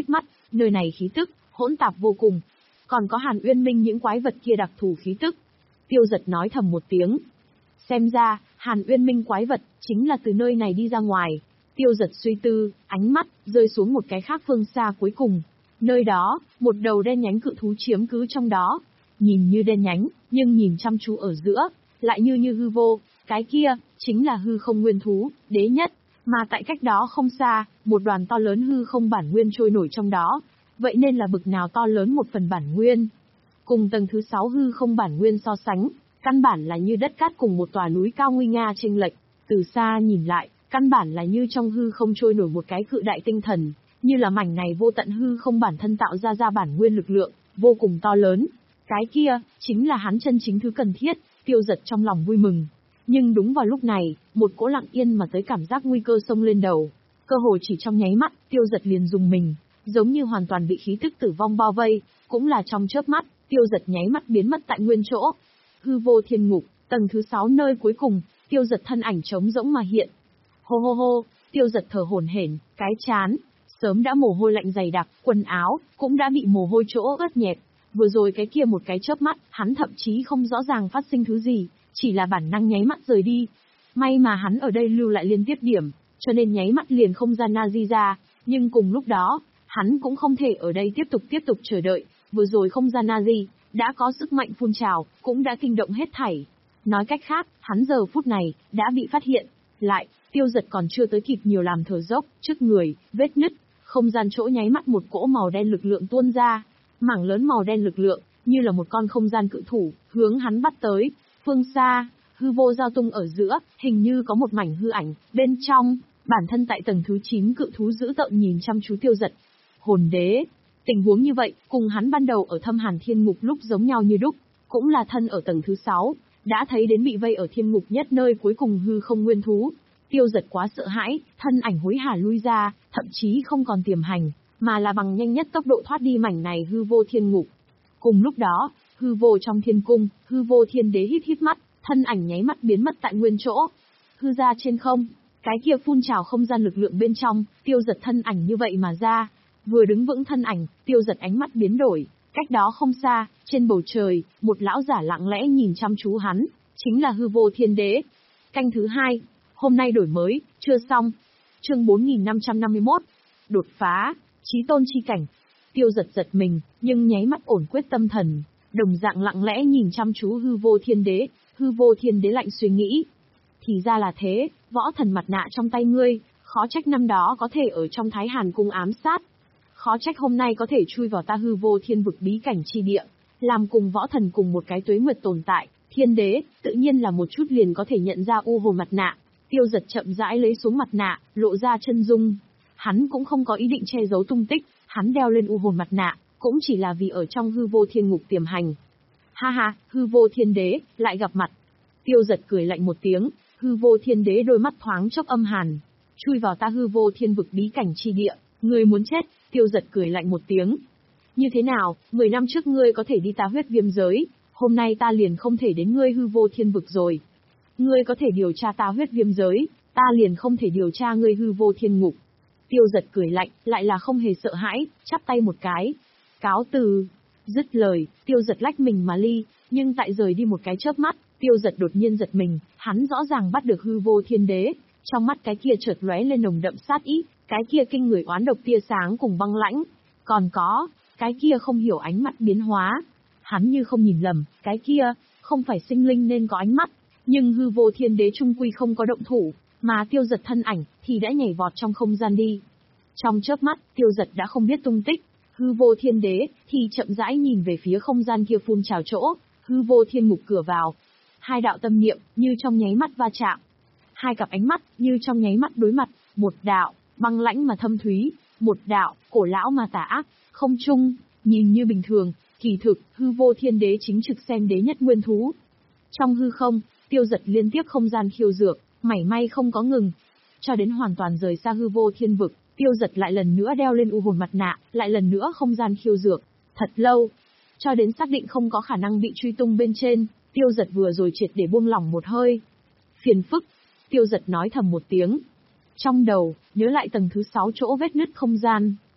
Nơi này khí tức hỗn tạp vô cùng, còn có Hàn Uyên Minh những quái vật kia đặc thù khí tức. Tiêu Dật nói thầm một tiếng. Xem ra, Hàn Uyên Minh quái vật chính là từ nơi này đi ra ngoài. Tiêu Dật suy tư, ánh mắt rơi xuống một cái khác phương xa cuối cùng. Nơi đó, một đầu đen nhánh cự thú chiếm cứ trong đó. Nhìn như đen nhánh, nhưng nhìn chăm chú ở giữa, lại như như hư vô. Cái kia, chính là hư không nguyên thú, đế nhất. Mà tại cách đó không xa, một đoàn to lớn hư không bản nguyên trôi nổi trong đó. Vậy nên là bực nào to lớn một phần bản nguyên. Cùng tầng thứ sáu hư không bản nguyên so sánh, căn bản là như đất cát cùng một tòa núi cao nguy nga chênh lệch. Từ xa nhìn lại, căn bản là như trong hư không trôi nổi một cái cự đại tinh thần, như là mảnh này vô tận hư không bản thân tạo ra ra bản nguyên lực lượng, vô cùng to lớn. Cái kia, chính là hắn chân chính thứ cần thiết. Tiêu Dật trong lòng vui mừng. Nhưng đúng vào lúc này, một cỗ lặng yên mà tới cảm giác nguy cơ xông lên đầu. Cơ hồ chỉ trong nháy mắt, Tiêu Dật liền dùng mình, giống như hoàn toàn bị khí tức tử vong bao vây, cũng là trong chớp mắt, Tiêu Dật nháy mắt biến mất tại nguyên chỗ. Hư vô thiên ngục, tầng thứ sáu nơi cuối cùng, Tiêu Dật thân ảnh trống rỗng mà hiện. Hô hô hô, Tiêu Dật thở hổn hển, cái chán sớm đã mồ hôi lạnh dày đặc, quần áo cũng đã bị mồ hôi chỗ ướt nhẹp. Vừa rồi cái kia một cái chớp mắt, hắn thậm chí không rõ ràng phát sinh thứ gì, chỉ là bản năng nháy mắt rời đi. May mà hắn ở đây lưu lại liên tiếp điểm, cho nên nháy mắt liền không ra Nazi ra, nhưng cùng lúc đó, hắn cũng không thể ở đây tiếp tục tiếp tục chờ đợi, vừa rồi không ra Nazi, đã có sức mạnh phun trào, cũng đã kinh động hết thảy. Nói cách khác, hắn giờ phút này, đã bị phát hiện. Lại, Tiêu Dật còn chưa tới kịp nhiều làm thở dốc, trước người, vết nứt, không gian chỗ nháy mắt một cỗ màu đen lực lượng tuôn ra. Mảng lớn màu đen lực lượng, như là một con không gian cự thủ, hướng hắn bắt tới. Phương xa, hư vô giao tung ở giữa, hình như có một mảnh hư ảnh, bên trong, bản thân tại tầng thứ chín cự thú dữ tợn nhìn chăm chú Tiêu Dật. Hồn đế. Tình huống như vậy, cùng hắn ban đầu ở Thâm Hàn Thiên Ngục lúc giống nhau như đúc, cũng là thân ở tầng thứ sáu, đã thấy đến bị vây ở thiên ngục nhất nơi cuối cùng hư không nguyên thú. Tiêu Dật quá sợ hãi, thân ảnh hối hả lui ra, thậm chí không còn tiềm hành, mà là bằng nhanh nhất tốc độ thoát đi mảnh này hư vô thiên ngục. Cùng lúc đó, hư vô trong thiên cung, hư vô thiên đế hít hít mắt, thân ảnh nháy mắt biến mất tại nguyên chỗ. Hư ra trên không, cái kia phun trào không gian lực lượng bên trong, Tiêu Dật thân ảnh như vậy mà ra. Vừa đứng vững thân ảnh, Tiêu Dật ánh mắt biến đổi, cách đó không xa, trên bầu trời, một lão giả lặng lẽ nhìn chăm chú hắn, chính là hư vô thiên đế. Canh thứ hai, hôm nay đổi mới, chưa xong. Chương bốn nghìn năm trăm năm mươi mốt, đột phá, chí tôn chi cảnh. Tiêu Dật giật mình, nhưng nháy mắt ổn quyết tâm thần, đồng dạng lặng lẽ nhìn chăm chú hư vô thiên đế, hư vô thiên đế lạnh suy nghĩ. Thì ra là thế, võ thần mặt nạ trong tay ngươi, khó trách năm đó có thể ở trong Thái Hàn cung ám sát. Khó trách hôm nay có thể chui vào ta hư vô thiên vực bí cảnh chi địa, làm cùng võ thần cùng một cái tuế nguyệt tồn tại, thiên đế, tự nhiên là một chút liền có thể nhận ra u hồn mặt nạ. Tiêu Dật chậm rãi lấy xuống mặt nạ, lộ ra chân dung. Hắn cũng không có ý định che giấu tung tích, hắn đeo lên u hồn mặt nạ, cũng chỉ là vì ở trong hư vô thiên ngục tiềm hành. Ha ha, hư vô thiên đế, lại gặp mặt. Tiêu Dật cười lạnh một tiếng, hư vô thiên đế đôi mắt thoáng chốc âm hàn. Chui vào ta hư vô thiên vực bí cảnh chi địa, ngươi muốn chết. Tiêu Dật cười lạnh một tiếng. Như thế nào, mười năm trước ngươi có thể đi ta huyết viêm giới, hôm nay ta liền không thể đến ngươi hư vô thiên vực rồi. Ngươi có thể điều tra ta huyết viêm giới, ta liền không thể điều tra ngươi hư vô thiên ngục. Tiêu Dật cười lạnh, lại là không hề sợ hãi, chắp tay một cái. Cáo từ. Dứt lời, Tiêu Dật lách mình mà ly, nhưng tại rời đi một cái chớp mắt, Tiêu Dật đột nhiên giật mình, hắn rõ ràng bắt được hư vô thiên đế, trong mắt cái kia chợt lóe lên nồng đậm sát ý, cái kia kinh người oán độc tia sáng cùng băng lãnh, còn có, cái kia không hiểu ánh mắt biến hóa. Hắn như không nhìn lầm, cái kia, không phải sinh linh nên có ánh mắt, nhưng hư vô thiên đế trung quy không có động thủ, mà Tiêu Dật thân ảnh, thì đã nhảy vọt trong không gian đi. Trong chớp mắt, Tiêu Dật đã không biết tung tích, hư vô thiên đế, thì chậm rãi nhìn về phía không gian kia phun trào chỗ, hư vô thiên ngục cửa vào. Hai đạo tâm niệm, như trong nháy mắt va chạm. Hai cặp ánh mắt, như trong nháy mắt đối mặt, một đạo, băng lãnh mà thâm thúy, một đạo, cổ lão mà tà ác, không chung, nhìn như bình thường, kỳ thực, hư vô thiên đế chính trực xem đế nhất nguyên thú. Trong hư không, Tiêu Dật liên tiếp không gian khiêu dược, mảy may không có ngừng. Cho đến hoàn toàn rời xa hư vô thiên vực, Tiêu Dật lại lần nữa đeo lên u hồn mặt nạ, lại lần nữa không gian khiêu dược. Thật lâu, cho đến xác định không có khả năng bị truy tung bên trên, Tiêu Dật vừa rồi triệt để buông lỏng một hơi. Phiền phức, Tiêu Dật nói thầm một tiếng. Trong đầu, nhớ lại tầng thứ sáu chỗ vết nứt không gian,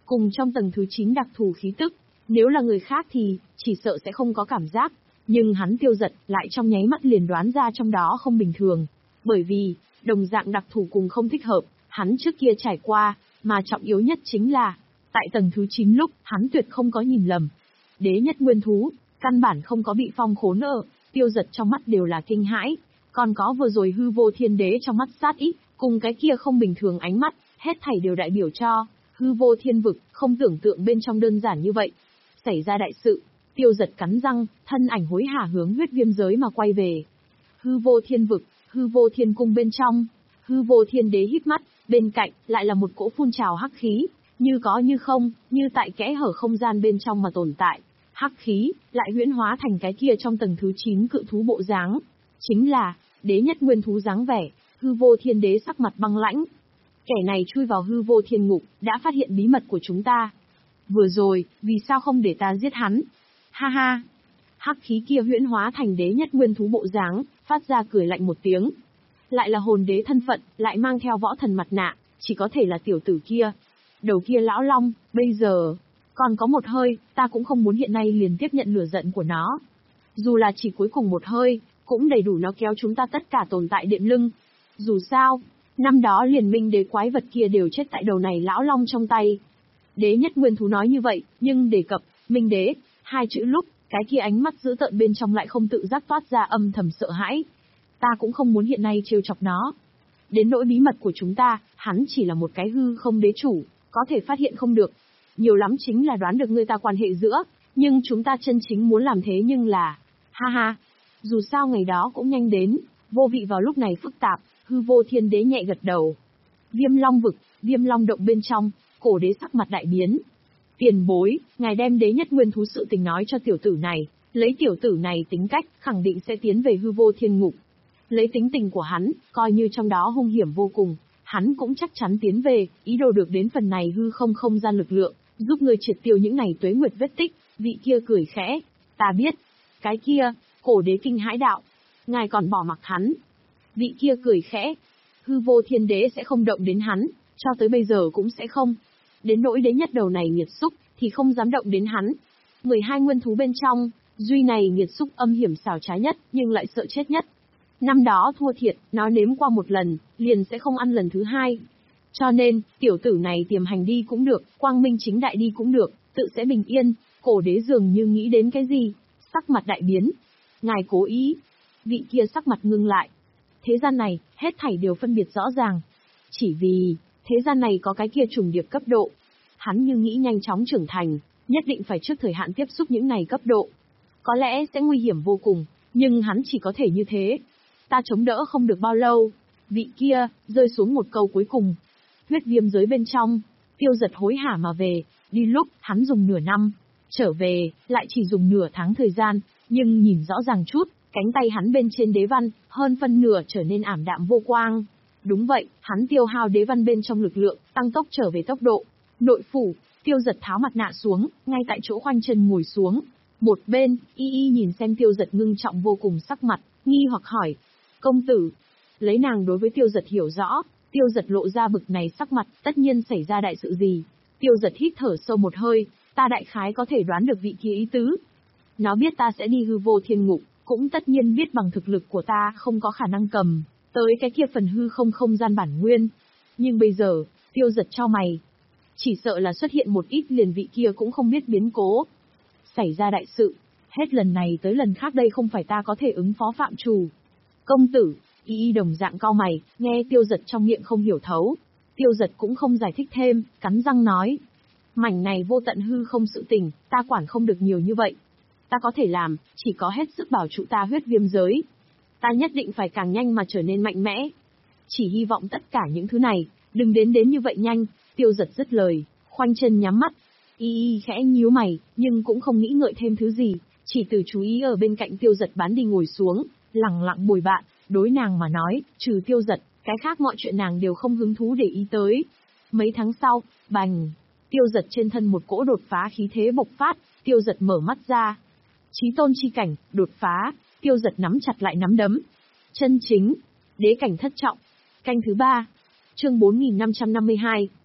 cùng trong tầng thứ chín đặc thù khí tức, nếu là người khác thì, chỉ sợ sẽ không có cảm giác, nhưng hắn Tiêu Dật lại trong nháy mắt liền đoán ra trong đó không bình thường, bởi vì, đồng dạng đặc thù cùng không thích hợp, hắn trước kia trải qua, mà trọng yếu nhất chính là, tại tầng thứ chín lúc, hắn tuyệt không có nhìn lầm. Đế nhất nguyên thú, căn bản không có bị phong khốn ở, Tiêu Dật trong mắt đều là kinh hãi, còn có vừa rồi hư vô thiên đế trong mắt sát ý, cùng cái kia không bình thường ánh mắt, hết thảy đều đại biểu cho, hư vô thiên vực, không tưởng tượng bên trong đơn giản như vậy. Xảy ra đại sự, Tiêu Dật cắn răng, thân ảnh hối hả hướng huyết viêm giới mà quay về. Hư vô thiên vực, hư vô thiên cung bên trong, hư vô thiên đế hít mắt, bên cạnh, lại là một cỗ phun trào hắc khí, như có như không, như tại kẽ hở không gian bên trong mà tồn tại. Hắc khí, lại huyễn hóa thành cái kia trong tầng thứ chín cự thú bộ dáng. Chính là, đế nhất nguyên thú dáng vẻ, hư vô thiên đế sắc mặt băng lãnh. Kẻ này chui vào hư vô thiên ngục, đã phát hiện bí mật của chúng ta. Vừa rồi, vì sao không để ta giết hắn? Ha ha! Hắc khí kia huyễn hóa thành đế nhất nguyên thú bộ dáng, phát ra cười lạnh một tiếng. Lại là hồn đế thân phận, lại mang theo võ thần mặt nạ, chỉ có thể là tiểu tử kia. Đầu kia lão long, bây giờ, còn có một hơi, ta cũng không muốn hiện nay liền tiếp nhận lửa giận của nó. Dù là chỉ cuối cùng một hơi, cũng đầy đủ nó kéo chúng ta tất cả tồn tại điện lưng. Dù sao, năm đó liền minh đế quái vật kia đều chết tại đầu này lão long trong tay. Đế nhất nguyên thú nói như vậy, nhưng đề cập, minh đế, hai chữ lúc, cái kia ánh mắt dữ tợn bên trong lại không tự giác toát ra âm thầm sợ hãi. Ta cũng không muốn hiện nay trêu chọc nó. Đến nỗi bí mật của chúng ta, hắn chỉ là một cái hư không đế chủ, có thể phát hiện không được. Nhiều lắm chính là đoán được người ta quan hệ giữa, nhưng chúng ta chân chính muốn làm thế nhưng là... Ha ha, dù sao ngày đó cũng nhanh đến, vô vị vào lúc này phức tạp, hư vô thiên đế nhẹ gật đầu. Viêm long vực, viêm long động bên trong, cổ đế sắc mặt đại biến. Tiền bối, ngài đem đế nhất nguyên thú sự tình nói cho tiểu tử này, lấy tiểu tử này tính cách, khẳng định sẽ tiến về hư vô thiên ngục. Lấy tính tình của hắn, coi như trong đó hung hiểm vô cùng, hắn cũng chắc chắn tiến về, ý đồ được đến phần này hư không không gian lực lượng, giúp người triệt tiêu những này tuế nguyệt vết tích. Vị kia cười khẽ, ta biết. Cái kia, cổ đế kinh hãi đạo, ngài còn bỏ mặc hắn. Vị kia cười khẽ, hư vô thiên đế sẽ không động đến hắn, cho tới bây giờ cũng sẽ không. Đến nỗi đế nhất đầu này nghiệt xúc, thì không dám động đến hắn. mười hai nguyên thú bên trong, duy này nghiệt xúc âm hiểm xảo trá nhất, nhưng lại sợ chết nhất. Năm đó thua thiệt, nó nếm qua một lần, liền sẽ không ăn lần thứ hai. Cho nên, tiểu tử này tiềm hành đi cũng được, quang minh chính đại đi cũng được, tự sẽ bình yên. Cổ đế dường như nghĩ đến cái gì, sắc mặt đại biến. Ngài cố ý. Vị kia sắc mặt ngưng lại. Thế gian này, hết thảy đều phân biệt rõ ràng. Chỉ vì, thế gian này có cái kia trùng điệp cấp độ. Hắn như nghĩ nhanh chóng trưởng thành, nhất định phải trước thời hạn tiếp xúc những này cấp độ. Có lẽ sẽ nguy hiểm vô cùng, nhưng hắn chỉ có thể như thế. Ta chống đỡ không được bao lâu. Vị kia, rơi xuống một câu cuối cùng. Huyết viêm giới bên trong, Tiêu Dật hối hả mà về, đi lúc, hắn dùng nửa năm. Trở về, lại chỉ dùng nửa tháng thời gian, nhưng nhìn rõ ràng chút, cánh tay hắn bên trên đế văn, hơn phân nửa trở nên ảm đạm vô quang. Đúng vậy, hắn tiêu hao đế văn bên trong lực lượng, tăng tốc trở về tốc độ. Nội phủ, Tiêu Dật tháo mặt nạ xuống, ngay tại chỗ khoanh chân ngồi xuống. Một bên, y y nhìn xem Tiêu Dật ngưng trọng vô cùng sắc mặt, nghi hoặc hỏi. Công tử, lấy nàng đối với Tiêu Dật hiểu rõ, Tiêu Dật lộ ra bực này sắc mặt, tất nhiên xảy ra đại sự gì. Tiêu Dật hít thở sâu một hơi, ta đại khái có thể đoán được vị kia ý tứ. Nó biết ta sẽ đi hư vô thiên ngục, cũng tất nhiên biết bằng thực lực của ta không có khả năng cầm tới cái kia phần hư không không gian bản nguyên. Nhưng bây giờ, Tiêu Dật cho mày. Chỉ sợ là xuất hiện một ít liền vị kia cũng không biết biến cố. Xảy ra đại sự, hết lần này tới lần khác đây không phải ta có thể ứng phó phạm trù. Công tử, y y đồng dạng cau mày, nghe Tiêu Dật trong miệng không hiểu thấu. Tiêu Dật cũng không giải thích thêm, cắn răng nói. Mảnh này vô tận hư không sự tình, ta quản không được nhiều như vậy. Ta có thể làm, chỉ có hết sức bảo trụ ta huyết viêm giới. Ta nhất định phải càng nhanh mà trở nên mạnh mẽ. Chỉ hy vọng tất cả những thứ này, đừng đến đến như vậy nhanh. Tiêu Dật dứt lời, khoanh chân nhắm mắt. Y y khẽ nhíu mày, nhưng cũng không nghĩ ngợi thêm thứ gì, chỉ từ chú ý ở bên cạnh Tiêu Dật bán đi ngồi xuống, lặng lặng bồi bạn, đối nàng mà nói, trừ Tiêu Dật, cái khác mọi chuyện nàng đều không hứng thú để ý tới. Mấy tháng sau, bành, Tiêu Dật trên thân một cỗ đột phá khí thế bộc phát, Tiêu Dật mở mắt ra. Chí tôn chi cảnh, đột phá, Tiêu Dật nắm chặt lại nắm đấm. Chân chính, đế cảnh thất trọng. Canh thứ ba. Chương bốn nghìn năm trăm năm mươi hai.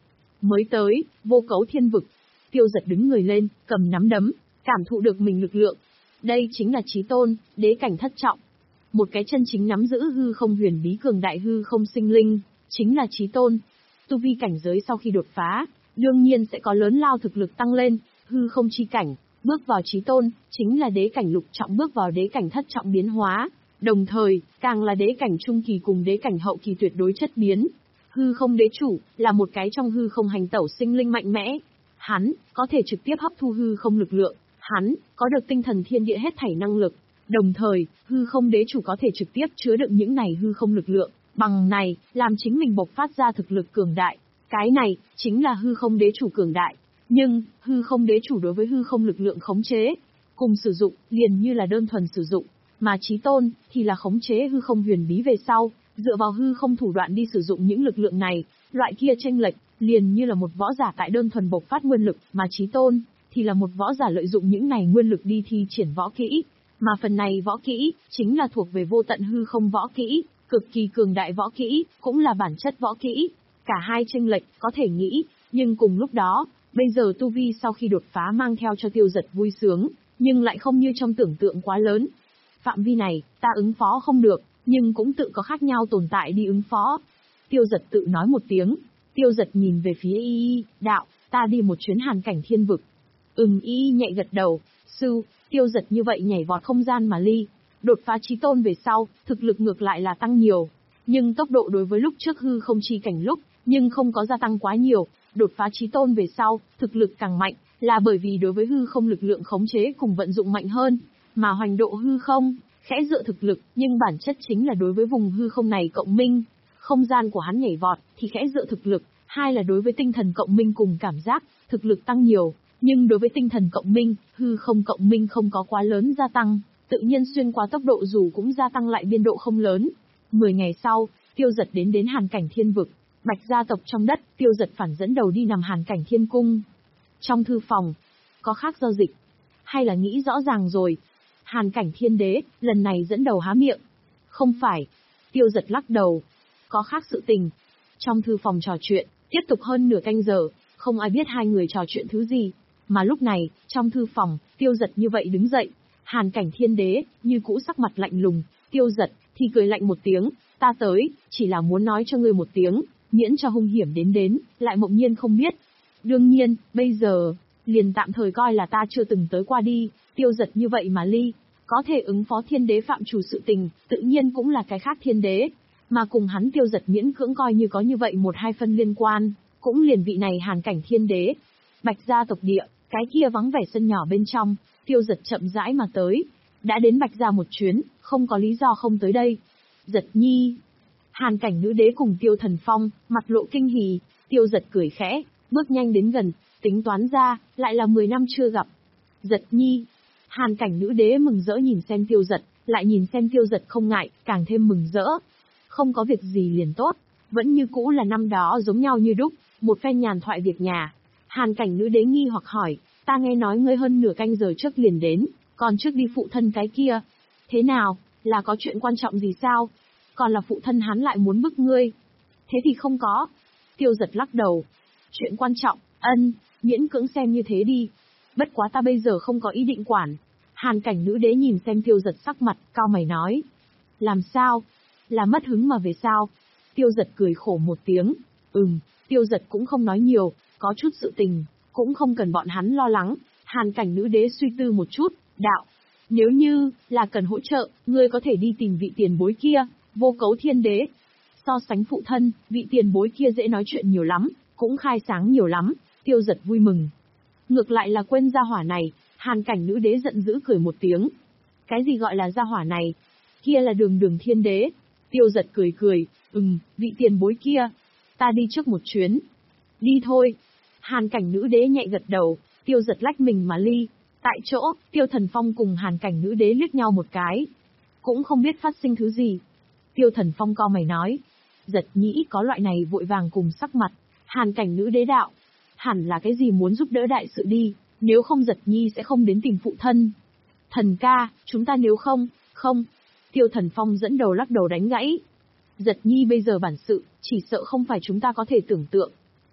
Mới tới, vô cấu thiên vực. Tiêu Giật đứng người lên, cầm nắm đấm, cảm thụ được mình lực lượng. Đây chính là chí tôn, đế cảnh thất trọng. Một cái chân chính nắm giữ hư không huyền bí cường đại hư không sinh linh, chính là chí tôn. Tu vi cảnh giới sau khi đột phá, đương nhiên sẽ có lớn lao thực lực tăng lên, hư không chi cảnh, bước vào chí tôn, chính là đế cảnh lục trọng bước vào đế cảnh thất trọng biến hóa, đồng thời, càng là đế cảnh trung kỳ cùng đế cảnh hậu kỳ tuyệt đối chất biến. Hư không đế chủ, là một cái trong hư không hành tẩu sinh linh mạnh mẽ. Hắn, có thể trực tiếp hấp thu hư không lực lượng, hắn, có được tinh thần thiên địa hết thảy năng lực. Đồng thời, hư không đế chủ có thể trực tiếp chứa đựng những này hư không lực lượng, bằng này, làm chính mình bộc phát ra thực lực cường đại. Cái này, chính là hư không đế chủ cường đại. Nhưng, hư không đế chủ đối với hư không lực lượng khống chế, cùng sử dụng, liền như là đơn thuần sử dụng, mà chí tôn, thì là khống chế hư không huyền bí về sau, dựa vào hư không thủ đoạn đi sử dụng những lực lượng này, loại kia chênh lệch, liền như là một võ giả tại đơn thuần bộc phát nguyên lực, mà chí tôn, thì là một võ giả lợi dụng những này nguyên lực đi thi triển võ kỹ, mà phần này võ kỹ, chính là thuộc về vô tận hư không võ kỹ, cực kỳ cường đại võ kỹ, cũng là bản chất võ kỹ. Cả hai chênh lệch, có thể nghĩ, nhưng cùng lúc đó, bây giờ tu vi sau khi đột phá mang theo cho Tiêu Giật vui sướng, nhưng lại không như trong tưởng tượng quá lớn. Phạm vi này, ta ứng phó không được, nhưng cũng tự có khác nhau tồn tại đi ứng phó. Tiêu Giật tự nói một tiếng, Tiêu Giật nhìn về phía Y Y, đạo, ta đi một chuyến hàn cảnh thiên vực. Ừm Y Y nhẹ gật đầu, sư, Tiêu Giật như vậy nhảy vọt không gian mà ly. Đột phá chí tôn về sau, thực lực ngược lại là tăng nhiều. Nhưng tốc độ đối với lúc trước hư không chi cảnh lúc, nhưng không có gia tăng quá nhiều. Đột phá chí tôn về sau, thực lực càng mạnh, là bởi vì đối với hư không lực lượng khống chế cùng vận dụng mạnh hơn. Mà hoành độ hư không, khẽ dựa thực lực, nhưng bản chất chính là đối với vùng hư không này cộng minh. Không gian của hắn nhảy vọt, thì khẽ dựa thực lực, hai là đối với tinh thần cộng minh cùng cảm giác, thực lực tăng nhiều. Nhưng đối với tinh thần cộng minh, hư không cộng minh không có quá lớn gia tăng, tự nhiên xuyên qua tốc độ dù cũng gia tăng lại biên độ không lớn. Mười ngày sau, Tiêu Giật đến đến hàn cảnh thiên vực, Bạch gia tộc trong đất, Tiêu Giật phản dẫn đầu đi nằm hàn cảnh thiên cung. Trong thư phòng, có khác giao dịch, hay là nghĩ rõ ràng rồi? Hàn cảnh thiên đế, lần này dẫn đầu há miệng. Không phải. Tiêu Giật lắc đầu. Có khác sự tình. Trong thư phòng trò chuyện, tiếp tục hơn nửa canh giờ, không ai biết hai người trò chuyện thứ gì. Mà lúc này, trong thư phòng, Tiêu Giật như vậy đứng dậy. Hàn cảnh thiên đế, như cũ sắc mặt lạnh lùng. Tiêu Giật, thì cười lạnh một tiếng. Ta tới, chỉ là muốn nói cho ngươi một tiếng, miễn cho hung hiểm đến đến, lại mộng nhiên không biết. Đương nhiên, bây giờ, liền tạm thời coi là ta chưa từng tới qua đi. Tiêu Giật như vậy mà ly, có thể ứng phó thiên đế phạm chủ sự tình, tự nhiên cũng là cái khác thiên đế. Mà cùng hắn Tiêu Giật miễn cưỡng coi như có như vậy một hai phân liên quan, cũng liền vị này hàn cảnh thiên đế. Bạch gia tộc địa, cái kia vắng vẻ sân nhỏ bên trong, Tiêu Giật chậm rãi mà tới. Đã đến Bạch gia một chuyến, không có lý do không tới đây. Giật nhi. Hàn cảnh nữ đế cùng Tiêu Thần Phong, mặt lộ kinh hỉ, Tiêu Giật cười khẽ, bước nhanh đến gần, tính toán ra, lại là mười năm chưa gặp. Giật nhi. Hàn cảnh nữ đế mừng rỡ nhìn xem Tiêu Giật, lại nhìn xem Tiêu Giật không ngại, càng thêm mừng rỡ. Không có việc gì liền tốt, vẫn như cũ là năm đó giống nhau như đúc, một phen nhàn thoại việc nhà. Hàn cảnh nữ đế nghi hoặc hỏi, ta nghe nói ngươi hơn nửa canh giờ trước liền đến, còn trước đi phụ thân cái kia. Thế nào, là có chuyện quan trọng gì sao? Còn là phụ thân hắn lại muốn bức ngươi. Thế thì không có. Tiêu Giật lắc đầu. Chuyện quan trọng, ân, miễn cưỡng xem như thế đi. Bất quá ta bây giờ không có ý định quản. Hàn cảnh nữ đế nhìn xem Tiêu Giật sắc mặt, cao mày nói. Làm sao? Là mất hứng mà về sao? Tiêu Giật cười khổ một tiếng. Ừm, Tiêu Giật cũng không nói nhiều, có chút sự tình, cũng không cần bọn hắn lo lắng. Hàn cảnh nữ đế suy tư một chút, đạo. Nếu như, là cần hỗ trợ, ngươi có thể đi tìm vị tiền bối kia, vô cấu thiên đế. So sánh phụ thân, vị tiền bối kia dễ nói chuyện nhiều lắm, cũng khai sáng nhiều lắm. Tiêu Giật vui mừng. Ngược lại là quên gia hỏa này, hàn cảnh nữ đế giận dữ cười một tiếng. Cái gì gọi là gia hỏa này? Kia là đường đường thiên đế. Tiêu Giật cười cười, ừm, vị tiền bối kia. Ta đi trước một chuyến. Đi thôi. Hàn cảnh nữ đế nhẹ gật đầu, Tiêu Giật lách mình mà ly. Tại chỗ, Tiêu Thần Phong cùng hàn cảnh nữ đế liếc nhau một cái. Cũng không biết phát sinh thứ gì. Tiêu Thần Phong cau mày nói. Giật nhĩ có loại này vội vàng cùng sắc mặt. Hàn cảnh nữ đế đạo. Hẳn là cái gì muốn giúp đỡ đại sự đi, nếu không Giật nhi sẽ không đến tìm phụ thân. Thần ca, chúng ta nếu không, không. Tiêu Thần Phong dẫn đầu lắc đầu đánh gãy. Giật nhi bây giờ bản sự, chỉ sợ không phải chúng ta có thể tưởng tượng.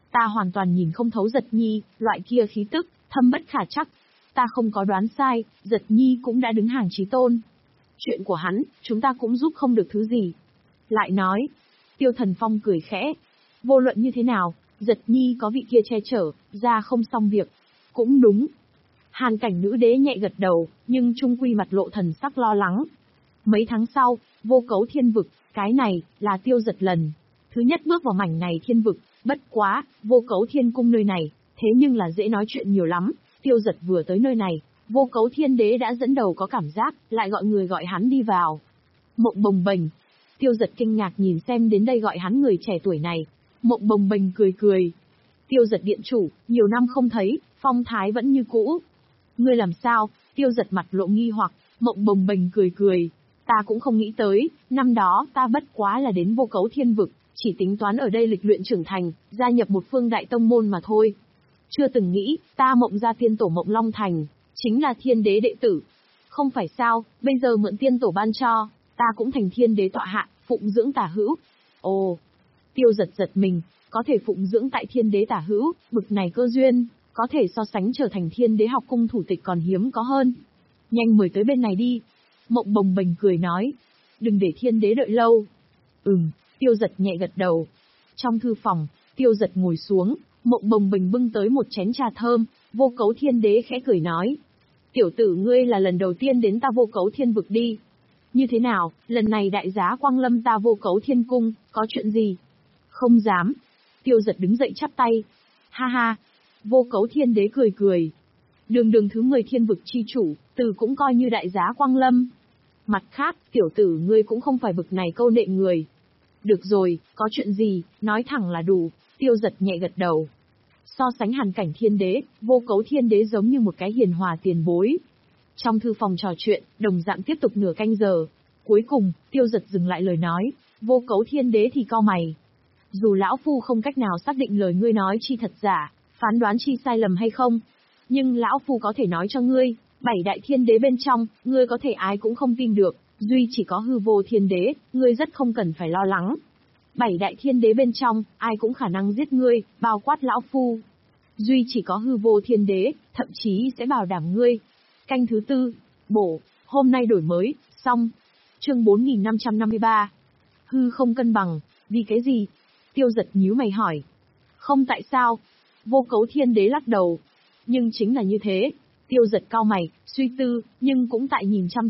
Ta hoàn toàn nhìn không thấu Giật Nhi, loại kia khí tức, thâm bất khả trắc. Ta không có đoán sai, Giật Nhi cũng đã đứng hàng chí tôn. Chuyện của hắn, chúng ta cũng giúp không được thứ gì. Lại nói, Tiêu Thần Phong cười khẽ. Vô luận như thế nào, Giật Nhi có vị kia che chở, ra không xong việc. Cũng đúng. Hàn Cảnh Nữ Đế nhẹ gật đầu, nhưng trung quy mặt lộ thần sắc lo lắng. Mấy tháng sau, Vô Cấu Thiên Vực, cái này, là Tiêu Giật lần thứ nhất bước vào mảnh này thiên vực, bất quá, Vô Cấu Thiên Cung nơi này, thế nhưng là dễ nói chuyện nhiều lắm. Tiêu Giật vừa tới nơi này, Vô Cấu Thiên Đế đã dẫn đầu có cảm giác, lại gọi người gọi hắn đi vào. Mộng bồng bềnh. Tiêu Giật kinh ngạc nhìn xem đến đây gọi hắn người trẻ tuổi này. Mộng bồng bềnh cười cười. Tiêu Giật điện chủ, nhiều năm không thấy, phong thái vẫn như cũ. Ngươi làm sao? Tiêu Giật mặt lộ nghi hoặc, Mộng bồng bềnh cười cười. Ta cũng không nghĩ tới, năm đó ta bất quá là đến Vô Cấu Thiên Vực, chỉ tính toán ở đây lịch luyện trưởng thành, gia nhập một phương đại tông môn mà thôi. Chưa từng nghĩ, ta Mộng gia tiên tổ Mộng Long Thành, chính là thiên đế đệ tử. Không phải sao, bây giờ mượn tiên tổ ban cho, ta cũng thành thiên đế tọa hạ, phụng dưỡng tả hữu. Ồ, Tiêu Giật giật mình, có thể phụng dưỡng tại thiên đế tả hữu, bực này cơ duyên, có thể so sánh trở thành thiên đế học cung thủ tịch còn hiếm có hơn. Nhanh mời tới bên này đi. Mộng bồng bềnh cười nói. Đừng để thiên đế đợi lâu. Ừm, Tiêu Giật nhẹ gật đầu. Trong thư phòng, Tiêu Giật ngồi xuống, Mộng bồng bềnh bưng tới một chén trà thơm, Vô Cấu Thiên Đế khẽ cười nói. Tiểu tử ngươi là lần đầu tiên đến ta Vô Cấu Thiên Vực đi. Như thế nào, lần này đại giá quang lâm ta Vô Cấu Thiên Cung, có chuyện gì? Không dám. Tiêu Giật đứng dậy chắp tay. Ha ha. Vô Cấu Thiên Đế cười cười. Đường đường thứ mười thiên vực chi chủ, từ cũng coi như đại giá quang lâm. Mặt khác, tiểu tử ngươi cũng không phải bực này câu nệ người. Được rồi, có chuyện gì, nói thẳng là đủ. Tiêu Giật nhẹ gật đầu. So sánh Hàn Cảnh Thiên Đế, Vô Cấu Thiên Đế giống như một cái hiền hòa tiền bối. Trong thư phòng trò chuyện, đồng dạng tiếp tục nửa canh giờ. Cuối cùng, Tiêu Giật dừng lại lời nói, Vô Cấu Thiên Đế thì cau mày. Dù lão phu không cách nào xác định lời ngươi nói chi thật giả, phán đoán chi sai lầm hay không, nhưng lão phu có thể nói cho ngươi, bảy đại thiên đế bên trong, ngươi có thể ai cũng không tin được, duy chỉ có hư vô thiên đế, ngươi rất không cần phải lo lắng. Bảy đại thiên đế bên trong, ai cũng khả năng giết ngươi, bao quát lão phu. Duy chỉ có hư vô thiên đế, thậm chí sẽ bảo đảm ngươi. Canh thứ tư, bổ, hôm nay đổi mới, xong. Chương bốn nghìn năm trăm năm mươi ba. Hư không cân bằng, vì cái gì? Tiêu Giật nhíu mày hỏi. Không tại sao? Vô Cấu Thiên Đế lắc đầu. Nhưng chính là như thế. Tiêu Giật cau mày, suy tư, nhưng cũng tại nhìn chăm